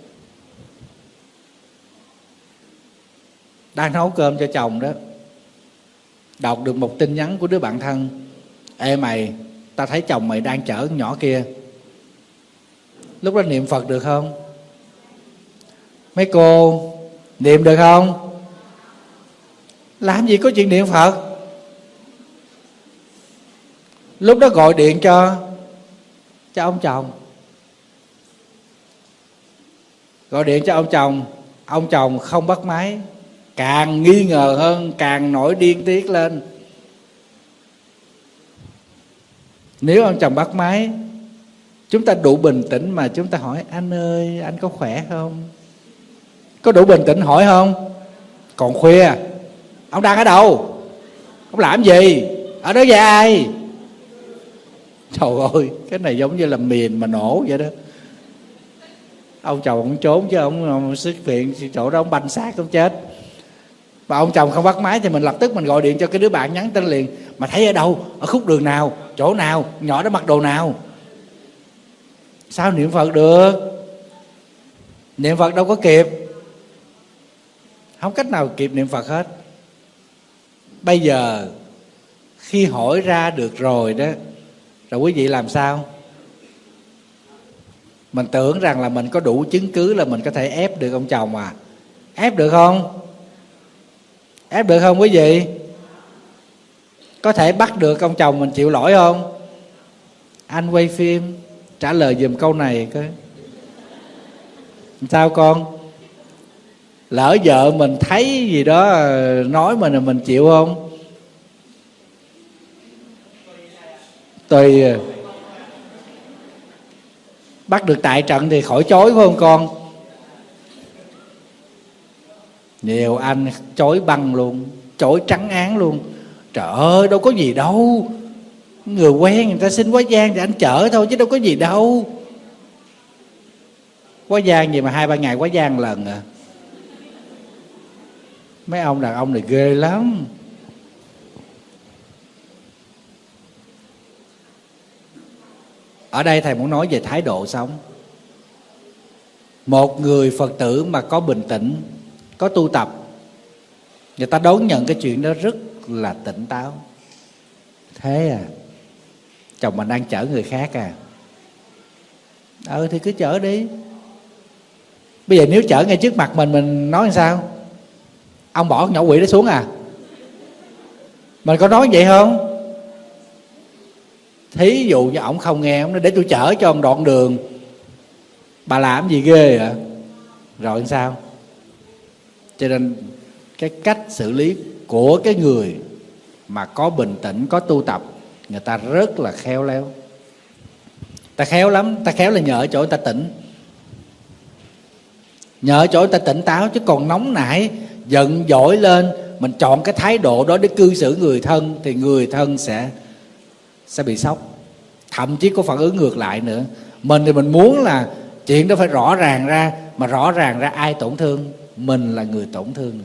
đang nấu cơm cho chồng đó, đọc được một tin nhắn của đứa bạn thân: ê mày, ta thấy chồng mày đang chở con nhỏ kia. Lúc đó niệm Phật được không? Mấy cô niệm được không? Làm gì có chuyện niệm Phật. Lúc đó gọi điện cho ông chồng, gọi điện cho ông chồng không bắt máy, càng nghi ngờ hơn, càng nổi điên tiết lên. Nếu ông chồng bắt máy, chúng ta đủ bình tĩnh mà chúng ta hỏi: anh ơi, anh có khỏe không? Có đủ bình tĩnh hỏi không? Còn khuya, ông đang ở đâu? Ông làm gì? Ở đó với ai? Trời ơi, cái này giống như là mìn mà nổ vậy đó. Ông chồng ông trốn chứ ông xuất hiện chỗ đó ông banh xác ông chết. Và ông chồng không bắt máy thì mình lập tức mình gọi điện cho cái đứa bạn, nhắn tin liền: mà thấy ở đâu? Ở khúc đường nào? Chỗ nào? Nhỏ đó mặc đồ nào? Sao niệm Phật được? Niệm Phật đâu có kịp, không cách nào kịp niệm Phật hết. Bây giờ khi hỏi ra được rồi đó, rồi quý vị làm sao? Mình tưởng rằng là mình có đủ chứng cứ là mình có thể ép được ông chồng à. Ép được không? Ép được không quý vị? Có thể bắt được ông chồng mình chịu lỗi không? Anh quay phim trả lời giùm câu này coi. Sao con? Lỡ vợ mình thấy gì đó nói mình là mình chịu không? Tùy. Bắt được tại trận thì khỏi chối phải không con? Nhiều anh chối băng luôn, chối trắng án luôn. Trời ơi, đâu có gì đâu, người quen người ta xin quá giang thì anh chở thôi chứ đâu có gì đâu. Quá giang gì mà 2-3 ngày quá giang lần à. Mấy ông đàn ông này ghê lắm. Ở đây thầy muốn nói về thái độ sống. Một người Phật tử mà có bình tĩnh, có tu tập, người ta đón nhận cái chuyện đó rất là tỉnh táo. Thế à, chồng mình đang chở người khác à? Thì cứ chở đi. Bây giờ nếu chở ngay trước mặt mình nói làm sao? Ông bỏ nhỏ quỷ đó xuống à? Mình có nói vậy không? Thí dụ như ổng không nghe, ổng nói để tôi chở cho ông đoạn đường. Bà làm gì ghê ạ? Rồi làm sao? Cho nên cái cách xử lý của cái người mà có bình tĩnh, có tu tập, người ta rất là khéo léo. Ta khéo lắm, ta khéo là nhờ ở chỗ người ta tỉnh, nhờ ở chỗ người ta tỉnh táo. Chứ còn nóng nảy, giận dỗi lên, mình chọn cái thái độ đó để cư xử người thân thì người thân sẽ bị sốc. Thậm chí có phản ứng ngược lại nữa. Mình thì mình muốn là chuyện đó phải rõ ràng ra, mà rõ ràng ra ai tổn thương? Mình là người tổn thương.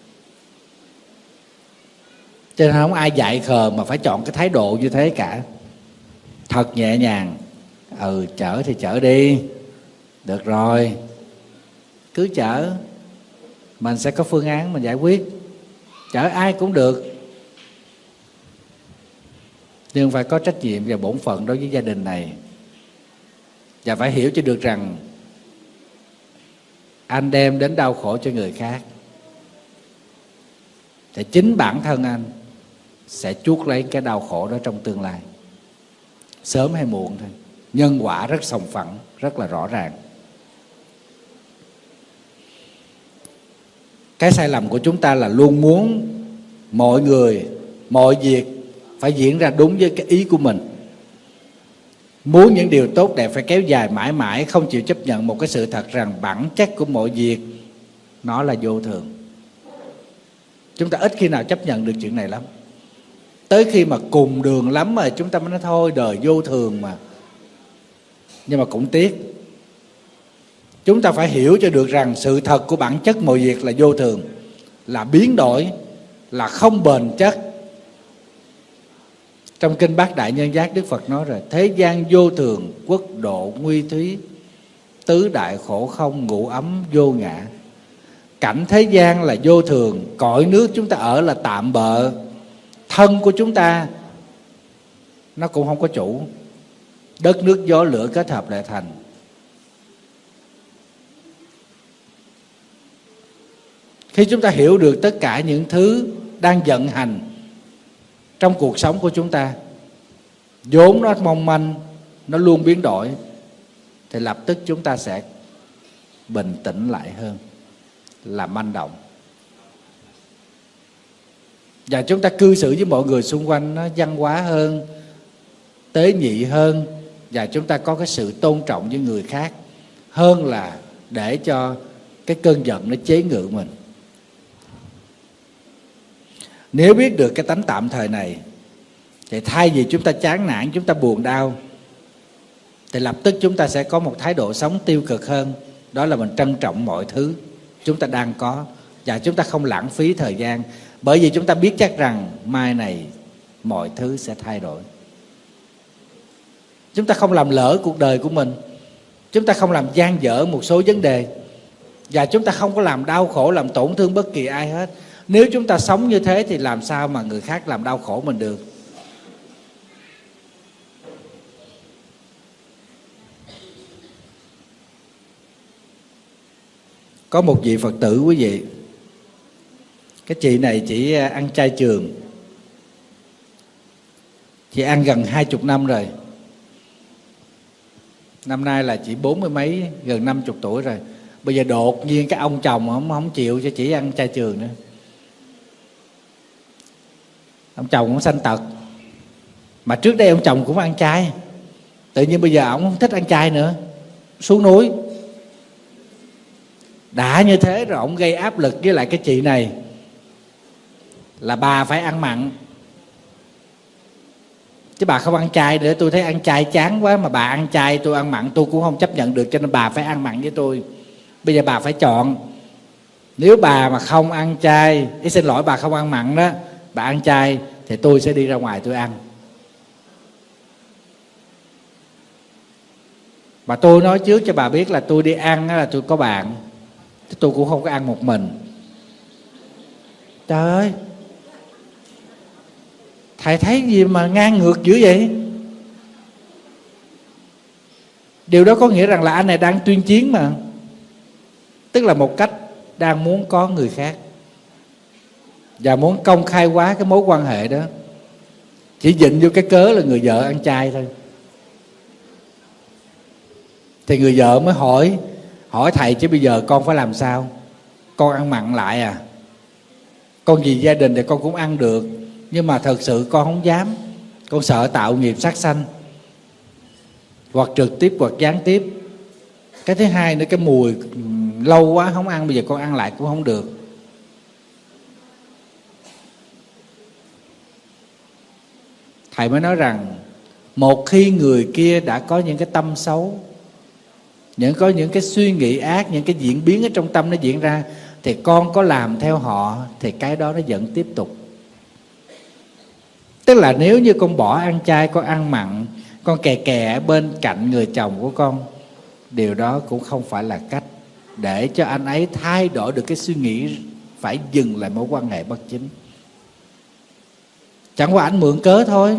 Cho nên không ai dạy khờ mà phải chọn cái thái độ như thế cả. Thật nhẹ nhàng. Chở thì chở đi, được rồi, cứ chở. Mình sẽ có phương án mình giải quyết. Chở ai cũng được, nhưng phải có trách nhiệm và bổn phận đối với gia đình này. Và phải hiểu cho được rằng anh đem đến đau khổ cho người khác thì chính bản thân anh sẽ chuốc lấy cái đau khổ đó trong tương lai, sớm hay muộn thôi. Nhân quả rất sòng phẳng, rất là rõ ràng. Cái sai lầm của chúng ta là luôn muốn mọi người, mọi việc phải diễn ra đúng với cái ý của mình. Muốn những điều tốt đẹp phải kéo dài mãi mãi, không chịu chấp nhận một cái sự thật rằng bản chất của mọi việc nó là vô thường. Chúng ta ít khi nào chấp nhận được chuyện này lắm. Tới khi mà cùng đường lắm rồi chúng ta mới nói thôi đời vô thường mà. Nhưng mà cũng tiếc, chúng ta phải hiểu cho được rằng sự thật của bản chất mọi việc là vô thường, là biến đổi, là không bền chắc. Trong kinh Bát Đại Nhân Giác, Đức Phật nói rồi: thế gian vô thường, quốc độ nguy thúy, tứ đại khổ không, ngũ ấm vô ngã. Cảnh thế gian là vô thường, cõi nước chúng ta ở là tạm bợ, thân của chúng ta nó cũng không có chủ, đất nước gió lửa kết hợp lại thành. Khi chúng ta hiểu được tất cả những thứ đang vận hành trong cuộc sống của chúng ta, vốn nó mong manh, nó luôn biến đổi, thì lập tức chúng ta sẽ bình tĩnh lại hơn là manh động. Và chúng ta cư xử với mọi người xung quanh nó văn hóa hơn, tế nhị hơn, và chúng ta có cái sự tôn trọng với người khác hơn là để cho cái cơn giận nó chế ngự mình. Nếu biết được cái tánh tạm thời này, thì thay vì chúng ta chán nản, chúng ta buồn đau, thì lập tức chúng ta sẽ có một thái độ sống tiêu cực hơn. Đó là mình trân trọng mọi thứ chúng ta đang có, và chúng ta không lãng phí thời gian, bởi vì chúng ta biết chắc rằng mai này mọi thứ sẽ thay đổi. Chúng ta không làm lỡ cuộc đời của mình, chúng ta không làm dang dở một số vấn đề, và chúng ta không có làm đau khổ, làm tổn thương bất kỳ ai hết. Nếu chúng ta sống như thế thì làm sao mà người khác làm đau khổ mình được? Có một vị Phật tử quý vị, cái chị này chỉ ăn chay trường, chị ăn gần 20 năm rồi. Năm nay là chị 40 mấy, gần 50 tuổi rồi. Bây giờ đột nhiên cái ông chồng không chịu cho chị ăn chay trường nữa. Ông chồng cũng sanh tật, mà trước đây ông chồng cũng ăn chay, tự nhiên bây giờ ông không thích ăn chay nữa, xuống núi. Đã như thế rồi ông gây áp lực với lại cái chị này là bà phải ăn mặn, chứ bà không ăn chay nữa. Tôi thấy ăn chay chán quá, mà bà ăn chay tôi ăn mặn tôi cũng không chấp nhận được, cho nên bà phải ăn mặn với tôi. Bây giờ bà phải chọn. Nếu bà mà không ăn chay, xin lỗi, bà không ăn mặn đó, bà ăn chay, thì tôi sẽ đi ra ngoài tôi ăn. Mà tôi nói trước cho bà biết là tôi đi ăn là tôi có bạn, chứ tôi cũng không có ăn một mình. Trời ơi, thầy thấy gì mà ngang ngược dữ vậy? Điều đó có nghĩa rằng là anh này đang tuyên chiến mà, tức là một cách đang muốn có người khác và muốn công khai hóa cái mối quan hệ đó, chỉ dịnh vô cái cớ là người vợ ăn chay thôi. Thì người vợ mới hỏi thầy: chứ bây giờ con phải làm sao? Con ăn mặn lại à? Con vì gia đình thì con cũng ăn được, nhưng mà thật sự con không dám, con sợ tạo nghiệp sát sanh, hoặc trực tiếp hoặc gián tiếp. Cái thứ hai nữa, cái mùi lâu quá không ăn, bây giờ con ăn lại cũng không được. Thầy mới nói rằng một khi người kia đã có những cái tâm xấu, có những cái suy nghĩ ác, những cái diễn biến ở trong tâm nó diễn ra, thì con có làm theo họ thì cái đó nó vẫn tiếp tục. Tức là nếu như con bỏ ăn chay, con ăn mặn, con kè ở bên cạnh người chồng của con, điều đó cũng không phải là cách để cho anh ấy thay đổi được cái suy nghĩ phải dừng lại mối quan hệ bất chính. Chẳng qua ảnh mượn cớ thôi.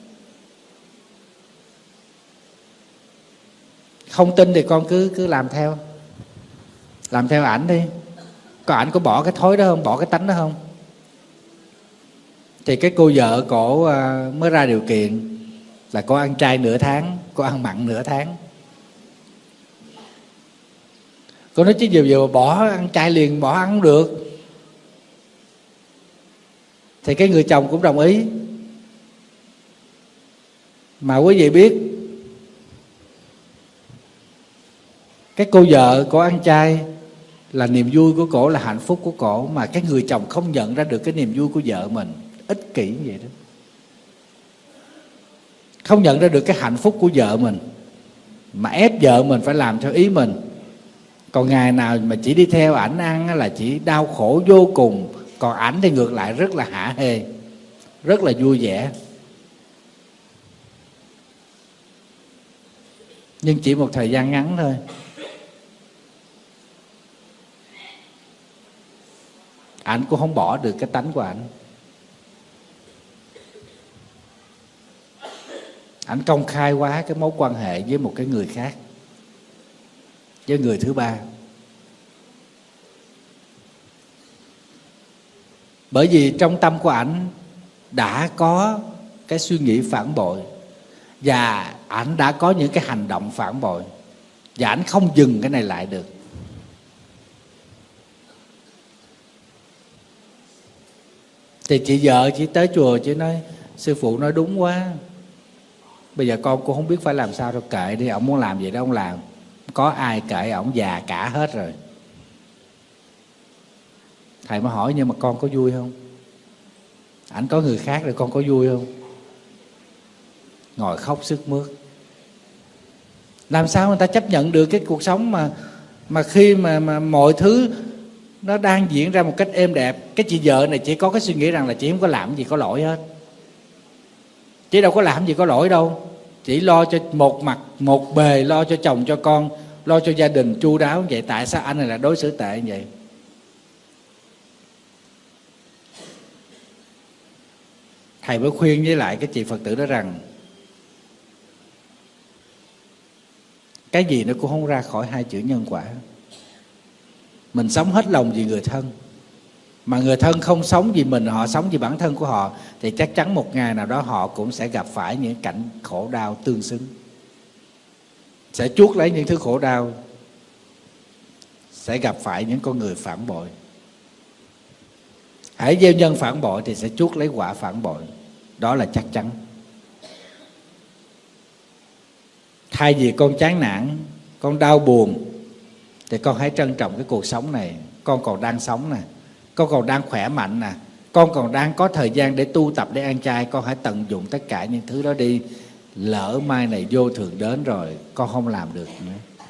Không tin thì con cứ làm theo ảnh đi. Còn ảnh có bỏ cái thói đó không, bỏ cái tánh đó không? Thì cái cô vợ cổ mới ra điều kiện là cô ăn chay nửa tháng, cô ăn mặn nửa tháng. Cô nói chứ giờ bỏ ăn chay liền, bỏ ăn không được. Thì cái người chồng cũng đồng ý. Mà quý vị biết, cái cô vợ cổ ăn chay là niềm vui của cổ, là hạnh phúc của cổ, mà cái người chồng không nhận ra được cái niềm vui của vợ mình. Ích kỷ như vậy đó. Không nhận ra được cái hạnh phúc của vợ mình, mà ép vợ mình phải làm theo ý mình. Còn ngày nào mà chỉ đi theo ảnh ăn là chỉ đau khổ vô cùng. Còn ảnh thì ngược lại rất là hả hê, rất là vui vẻ. nhưng chỉ một thời gian ngắn thôi. Ảnh cũng không bỏ được cái tánh của ảnh. Ảnh công khai quá cái mối quan hệ với một cái người khác, với người thứ ba. Bởi vì trong tâm của ảnh đã có cái suy nghĩ phản bội, và ảnh đã có những cái hành động phản bội, và ảnh không dừng cái này lại được. Thì chị vợ chỉ tới chùa, chị nói sư phụ nói đúng quá, bây giờ con cũng không biết phải làm sao đâu, kệ đi, ổng muốn làm gì đó ông làm, có ai kệ ổng, già cả hết rồi. Thầy mới hỏi nhưng mà con có vui không? Ảnh có người khác rồi con có vui không? Ngồi khóc sướt mướt. Làm sao người ta chấp nhận được cái cuộc sống mà khi mà mọi thứ nó đang diễn ra một cách êm đẹp. Cái chị vợ này chỉ có cái suy nghĩ rằng là chị không có làm gì có lỗi hết. Chị đâu có làm gì có lỗi đâu. Chỉ lo cho một mặt một bề, lo cho chồng cho con, lo cho gia đình chu đáo vậy. Tại sao anh này là đối xử tệ như vậy? Thầy mới khuyên với lại cái chị Phật tử đó rằng cái gì nó cũng không ra khỏi hai chữ nhân quả. Mình sống hết lòng vì người thân, mà người thân không sống vì mình, họ sống vì bản thân của họ, thì chắc chắn một ngày nào đó họ cũng sẽ gặp phải những cảnh khổ đau tương xứng, sẽ chuốc lấy những thứ khổ đau, sẽ gặp phải những con người phản bội. Hãy gieo nhân phản bội thì sẽ chuốc lấy quả phản bội, đó là chắc chắn. Thay vì con chán nản, con đau buồn, thì con hãy trân trọng cái cuộc sống này. Con còn đang sống nè, con còn đang khỏe mạnh nè, con còn đang có thời gian để tu tập, để ăn chay. Con hãy tận dụng tất cả những thứ đó đi. Lỡ mai này vô thường đến rồi, con không làm được nữa.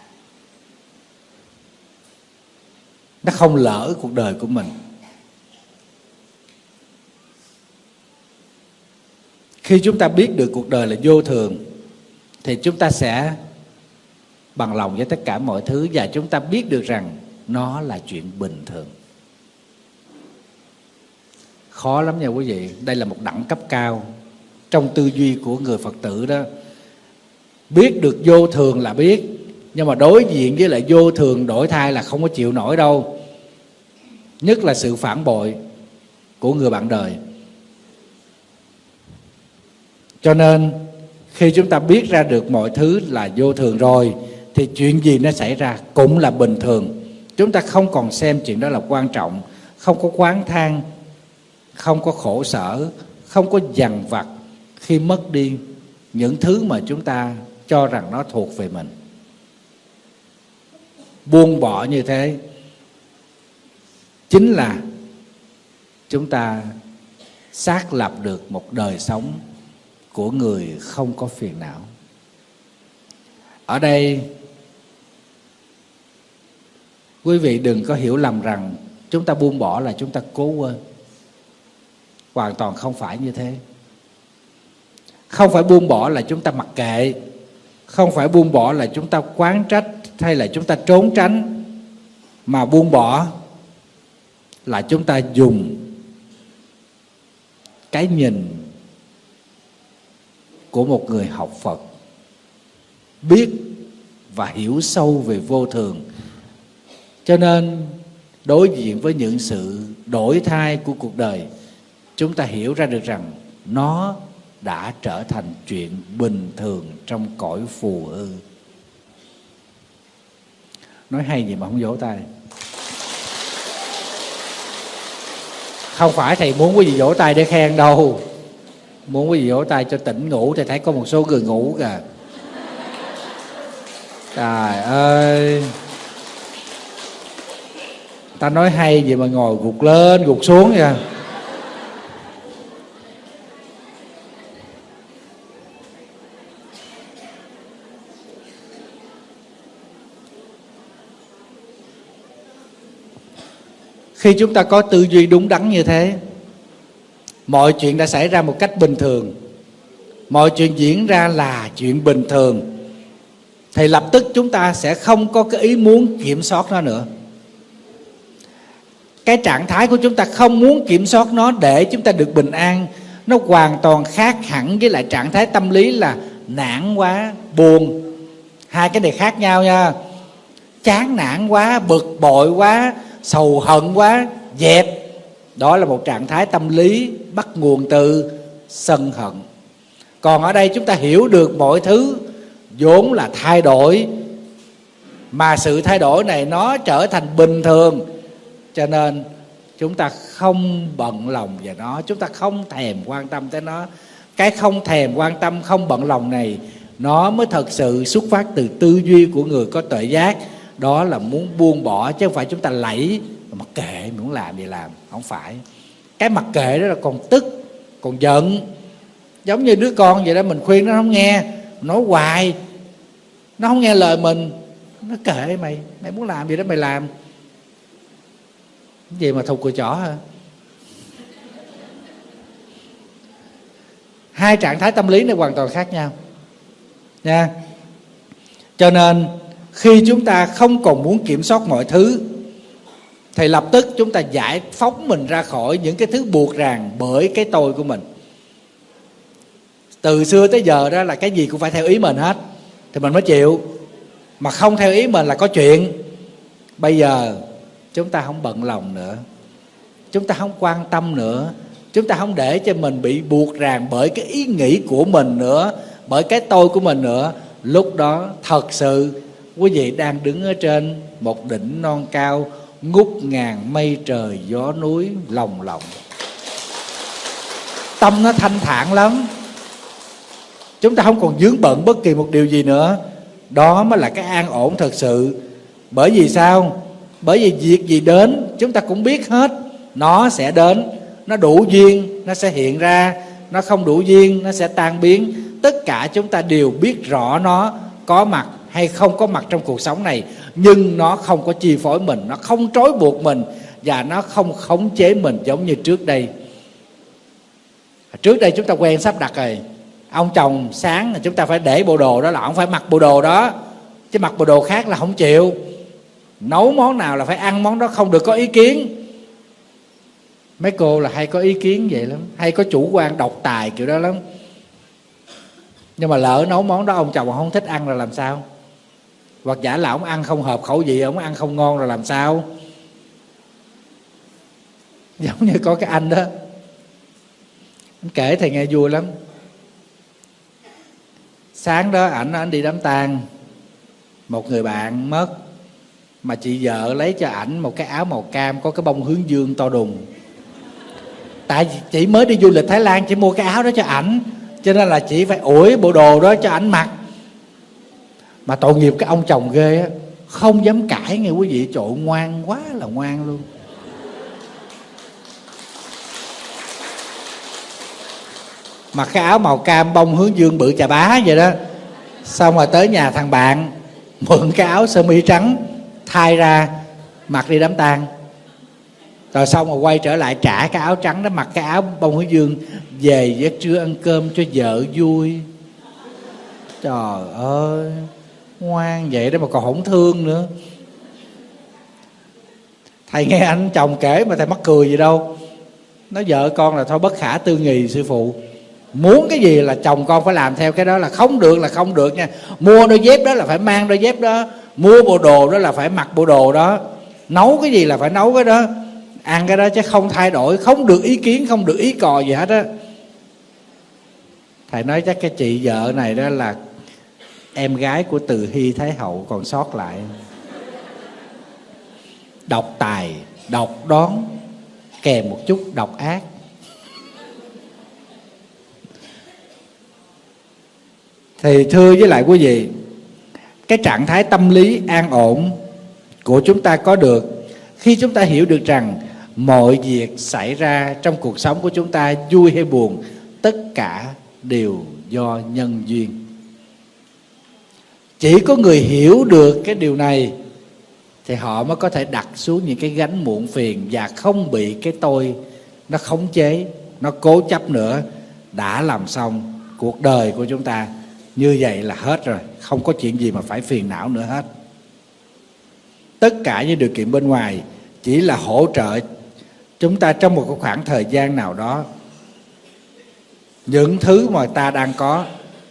Nó không lỡ cuộc đời của mình. Khi chúng ta biết được cuộc đời là vô thường thì chúng ta sẽ bằng lòng với tất cả mọi thứ, và chúng ta biết được rằng nó là chuyện bình thường. Khó lắm nha quý vị. Đây là một đẳng cấp cao trong tư duy của người Phật tử đó. Biết được vô thường là biết, nhưng mà đối diện với lại vô thường đổi thay là không có chịu nổi đâu. Nhất là sự phản bội của người bạn đời. Cho nên khi chúng ta biết ra được mọi thứ là vô thường rồi thì chuyện gì nó xảy ra cũng là bình thường. Chúng ta không còn xem chuyện đó là quan trọng, không có oán than, không có khổ sở, không có dằn vặt khi mất đi những thứ mà chúng ta cho rằng nó thuộc về mình. Buông bỏ như thế chính là chúng ta xác lập được một đời sống của người không có phiền não. Ở đây quý vị đừng có hiểu lầm rằng chúng ta buông bỏ là chúng ta cố quên. Hoàn toàn không phải như thế. Không phải buông bỏ là chúng ta mặc kệ, không phải buông bỏ là chúng ta oán trách hay là chúng ta trốn tránh, mà buông bỏ là chúng ta dùng cái nhìn của một người học Phật, biết và hiểu sâu về vô thường. Cho nên đối diện với những sự đổi thay của cuộc đời, chúng ta hiểu ra được rằng nó đã trở thành chuyện bình thường trong cõi phù hư. Nói hay gì mà không vỗ tay? Không phải thầy muốn quý vị vỗ tay để khen đâu, muốn quý vị vỗ tay cho tỉnh ngủ. Thầy thấy có một số người ngủ kìa. Trời ơi, ta nói hay gì mà ngồi gục lên gục xuống vậy. Khi chúng ta có tư duy đúng đắn như thế, mọi chuyện đã xảy ra một cách bình thường, mọi chuyện diễn ra là chuyện bình thường, thì lập tức chúng ta sẽ không có cái ý muốn kiểm soát nó nữa. Cái trạng thái của chúng ta không muốn kiểm soát nó để chúng ta được bình an, nó hoàn toàn khác hẳn với lại trạng thái tâm lý là nản quá, buồn. Hai cái này khác nhau nha. Chán nản quá, bực bội quá, sầu hận quá, dẹp. Đó là một trạng thái tâm lý bắt nguồn từ sân hận. Còn ở đây chúng ta hiểu được mọi thứ vốn là thay đổi, mà sự thay đổi này nó trở thành bình thường, cho nên chúng ta không bận lòng về nó, chúng ta không thèm quan tâm tới nó. Cái không thèm quan tâm, không bận lòng này, nó mới thật sự xuất phát từ tư duy của người có tuệ giác. Đó là muốn buông bỏ, chứ không phải chúng ta lẫy mặc kệ, muốn làm gì làm. Không phải. Cái mặc kệ đó là còn tức, còn giận. Giống như đứa con vậy đó, mình khuyên nó không nghe, nói hoài, nó không nghe lời mình. Nó kệ mày, mày muốn làm gì đó mày làm. Cái gì mà thục cùi chỏ hả? Hai trạng thái tâm lý này hoàn toàn khác nhau nha. Cho nên khi chúng ta không còn muốn kiểm soát mọi thứ thì lập tức chúng ta giải phóng mình ra khỏi những cái thứ buộc ràng bởi cái tôi của mình. Từ xưa tới giờ đó là cái gì cũng phải theo ý mình hết thì mình mới chịu. Mà không theo ý mình là có chuyện. Bây giờ chúng ta không bận lòng nữa, chúng ta không quan tâm nữa, chúng ta không để cho mình bị buộc ràng bởi cái ý nghĩ của mình nữa, bởi cái tôi của mình nữa. Lúc đó thật sự quý vị đang đứng ở trên một đỉnh non cao, ngút ngàn mây trời gió núi lồng lộng. Tâm nó thanh thản lắm. Chúng ta không còn vướng bận bất kỳ một điều gì nữa. Đó mới là cái an ổn thật sự. Bởi vì sao? Bởi vì việc gì đến chúng ta cũng biết hết. Nó sẽ đến, nó đủ duyên nó sẽ hiện ra, nó không đủ duyên nó sẽ tan biến. Tất cả chúng ta đều biết rõ nó có mặt hay không có mặt trong cuộc sống này. Nhưng nó không có chi phối mình, nó không trói buộc mình, và nó không khống chế mình giống như trước đây. Trước đây chúng ta quen sắp đặt rồi. Ông chồng sáng là chúng ta phải để bộ đồ đó, là ông phải mặc bộ đồ đó, chứ mặc bộ đồ khác là không chịu. Nấu món nào là phải ăn món đó, không được có ý kiến. Mấy cô là hay có ý kiến vậy lắm, hay có chủ quan độc tài kiểu đó lắm. Nhưng mà lỡ nấu món đó ông chồng không thích ăn rồi làm sao? Hoặc giả là ông ăn không hợp khẩu vị, ông ăn không ngon rồi làm sao? Giống như có cái anh đó, anh kể thầy nghe vui lắm. Sáng đó ảnh đi đám tang một người bạn mất, mà chị vợ lấy cho ảnh một cái áo màu cam có cái bông hướng dương to đùng. Tại chị mới đi du lịch Thái Lan, chị mua cái áo đó cho ảnh, cho nên là chị phải ủi bộ đồ đó cho ảnh mặc. Mà tội nghiệp cái ông chồng ghê á, không dám cãi nghe quý vị. Trời, ngoan quá là ngoan luôn. Mặc cái áo màu cam bông hướng dương bự chà bá vậy đó. Xong rồi tới nhà thằng bạn mượn cái áo sơ mi trắng thay ra mặc đi đám tang. Rồi xong rồi quay trở lại trả cái áo trắng đó, mặc cái áo bông hướng dương về giấc trưa ăn cơm cho vợ vui. Trời ơi, ngoan vậy đó mà còn không thương nữa. Thầy nghe anh chồng kể mà thầy mắc cười gì đâu. Nói vợ con là thôi bất khả tư nghì sư phụ. Muốn cái gì là chồng con phải làm theo cái đó, là không được là không được nha. Mua đôi dép đó là phải mang đôi dép đó, mua bộ đồ đó là phải mặc bộ đồ đó, nấu cái gì là phải nấu cái đó, ăn cái đó, chứ không thay đổi, không được ý kiến, không được ý cò gì hết á. Thầy nói chắc cái chị vợ này đó là em gái của Từ Hy Thái Hậu còn sót lại. Độc tài, độc đoán, kèm một chút độc ác. Thì thưa với lại quý vị, cái trạng thái tâm lý an ổn của chúng ta có được khi chúng ta hiểu được rằng mọi việc xảy ra trong cuộc sống của chúng ta, vui hay buồn, tất cả đều do nhân duyên. Chỉ có người hiểu được cái điều này thì họ mới có thể đặt xuống những cái gánh muộn phiền và không bị cái tôi nó khống chế, nó cố chấp nữa. Đã làm xong cuộc đời của chúng ta Như vậy là hết rồi, không có chuyện gì mà phải phiền não nữa hết. Tất cả những điều kiện bên ngoài chỉ là hỗ trợ chúng ta trong một khoảng thời gian nào đó. Những thứ mà ta đang có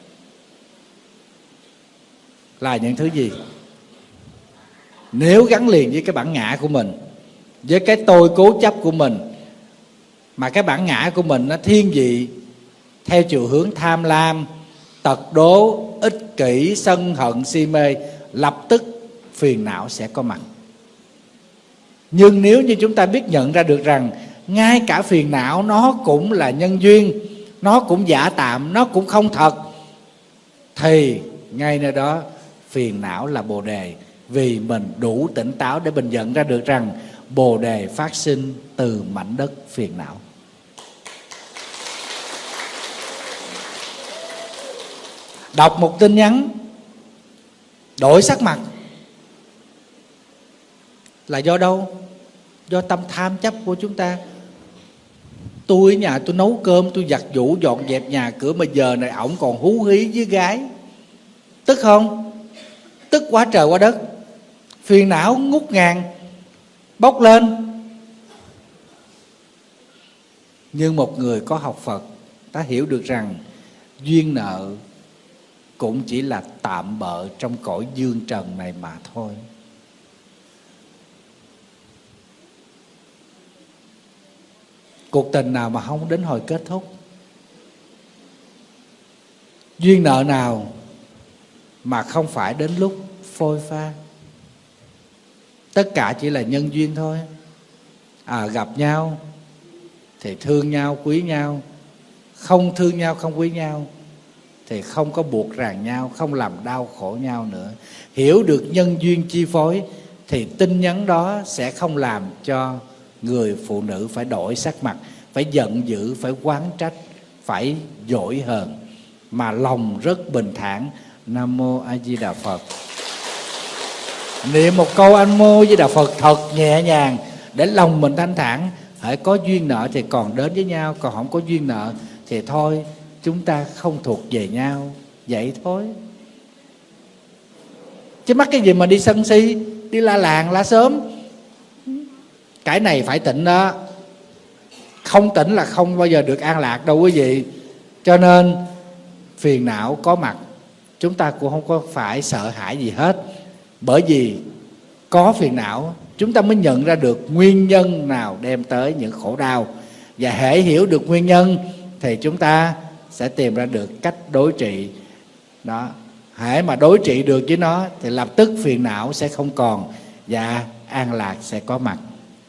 là những thứ gì? Nếu gắn liền với cái bản ngã của mình, với cái tôi cố chấp của mình, mà cái bản ngã của mình nó thiên vị theo chiều hướng tham lam, tật đố, ích kỷ, sân hận, si mê, lập tức phiền não sẽ có mặt. Nhưng nếu như chúng ta biết nhận ra được rằng ngay cả phiền não nó cũng là nhân duyên, nó cũng giả tạm, nó cũng không thật, thì ngay nơi đó phiền não là bồ đề. Vì mình đủ tỉnh táo để mình nhận ra được rằng bồ đề phát sinh từ mảnh đất phiền não. Đọc một tin nhắn đổi sắc mặt là do đâu? Do tâm tham chấp của chúng ta. Tôi ở nhà tôi nấu cơm, tôi giặt giũ dọn dẹp nhà cửa, mà giờ này ổng còn hú hí với gái. Tức không? Tức quá trời quá đất. Phiền não ngút ngàn bốc lên. Nhưng một người có học Phật ta hiểu được rằng duyên nợ cũng chỉ là tạm bợ trong cõi dương trần này mà thôi. Cuộc tình nào mà không đến hồi kết thúc? Duyên nợ nào mà không phải đến lúc phôi pha? Tất cả chỉ là nhân duyên thôi. Gặp nhau thì thương nhau, quý nhau. Không thương nhau, không quý nhau thì không có buộc ràng nhau, không làm đau khổ nhau nữa. Hiểu được nhân duyên chi phối thì tin nhắn đó sẽ không làm cho người phụ nữ phải đổi sắc mặt, phải giận dữ, phải oán trách, phải dỗi hờn, mà lòng rất bình thản. Nam Mô A Di Đà Phật. Niệm một câu Nam Mô A Di Đà Phật thật nhẹ nhàng để lòng mình thanh thản. Hãy có duyên nợ thì còn đến với nhau, còn không có duyên nợ thì thôi, chúng ta không thuộc về nhau. Vậy thôi. Chứ mắc cái gì mà đi sân si, đi la làng la sớm. Cái này phải tỉnh đó. Không tỉnh là không bao giờ được an lạc đâu quý vị. Cho nên phiền não có mặt, chúng ta cũng không có phải sợ hãi gì hết. Bởi vì có phiền não chúng ta mới nhận ra được nguyên nhân nào đem tới những khổ đau. Và hễ hiểu được nguyên nhân thì chúng ta sẽ tìm ra được cách đối trị đó. Hễ mà đối trị được với nó thì lập tức phiền não sẽ không còn và an lạc sẽ có mặt.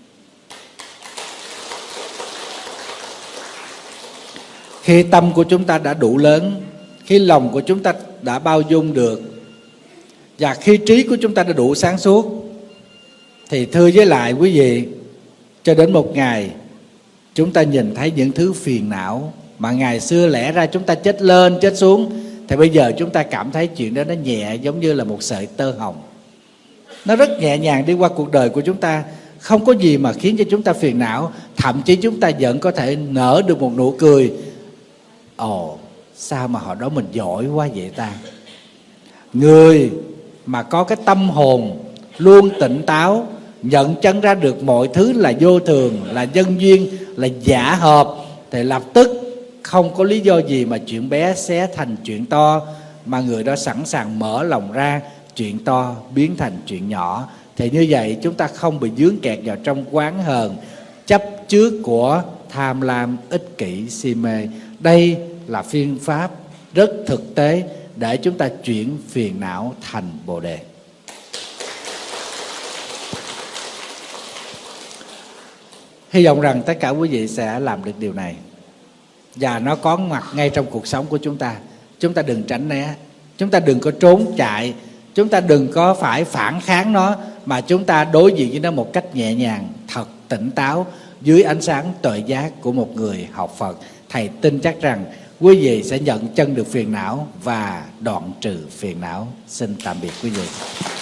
Khi tâm của chúng ta đã đủ lớn, khi lòng của chúng ta đã bao dung được, và khi trí của chúng ta đã đủ sáng suốt, thì thưa với lại quý vị, cho đến một ngày chúng ta nhìn thấy những thứ phiền não mà ngày xưa lẽ ra chúng ta chết lên chết xuống, thì bây giờ chúng ta cảm thấy chuyện đó nó nhẹ, giống như là một sợi tơ hồng. Nó rất nhẹ nhàng đi qua cuộc đời của chúng ta. Không có gì mà khiến cho chúng ta phiền não. Thậm chí chúng ta vẫn có thể nở được một nụ cười. Ồ, sao mà hồi đó mình giỏi quá vậy ta. Người mà có cái tâm hồn luôn tỉnh táo, nhận chân ra được mọi thứ là vô thường, là nhân duyên, là giả hợp, thì lập tức không có lý do gì mà chuyện bé xé thành chuyện to, mà người đó sẵn sàng mở lòng ra, chuyện to biến thành chuyện nhỏ. Thì như vậy chúng ta không bị vướng kẹt vào trong oán hờn, chấp trước của tham lam, ích kỷ, si mê. Đây là phương pháp rất thực tế để chúng ta chuyển phiền não thành bồ đề. Hy vọng rằng tất cả quý vị sẽ làm được điều này, và nó có mặt ngay trong cuộc sống của chúng ta. Chúng ta đừng tránh né, chúng ta đừng có trốn chạy, chúng ta đừng có phải phản kháng nó, mà chúng ta đối diện với nó một cách nhẹ nhàng, thật tỉnh táo, dưới ánh sáng tuệ giác của một người học Phật. Thầy tin chắc rằng quý vị sẽ nhận chân được phiền não và đoạn trừ phiền não. Xin tạm biệt quý vị.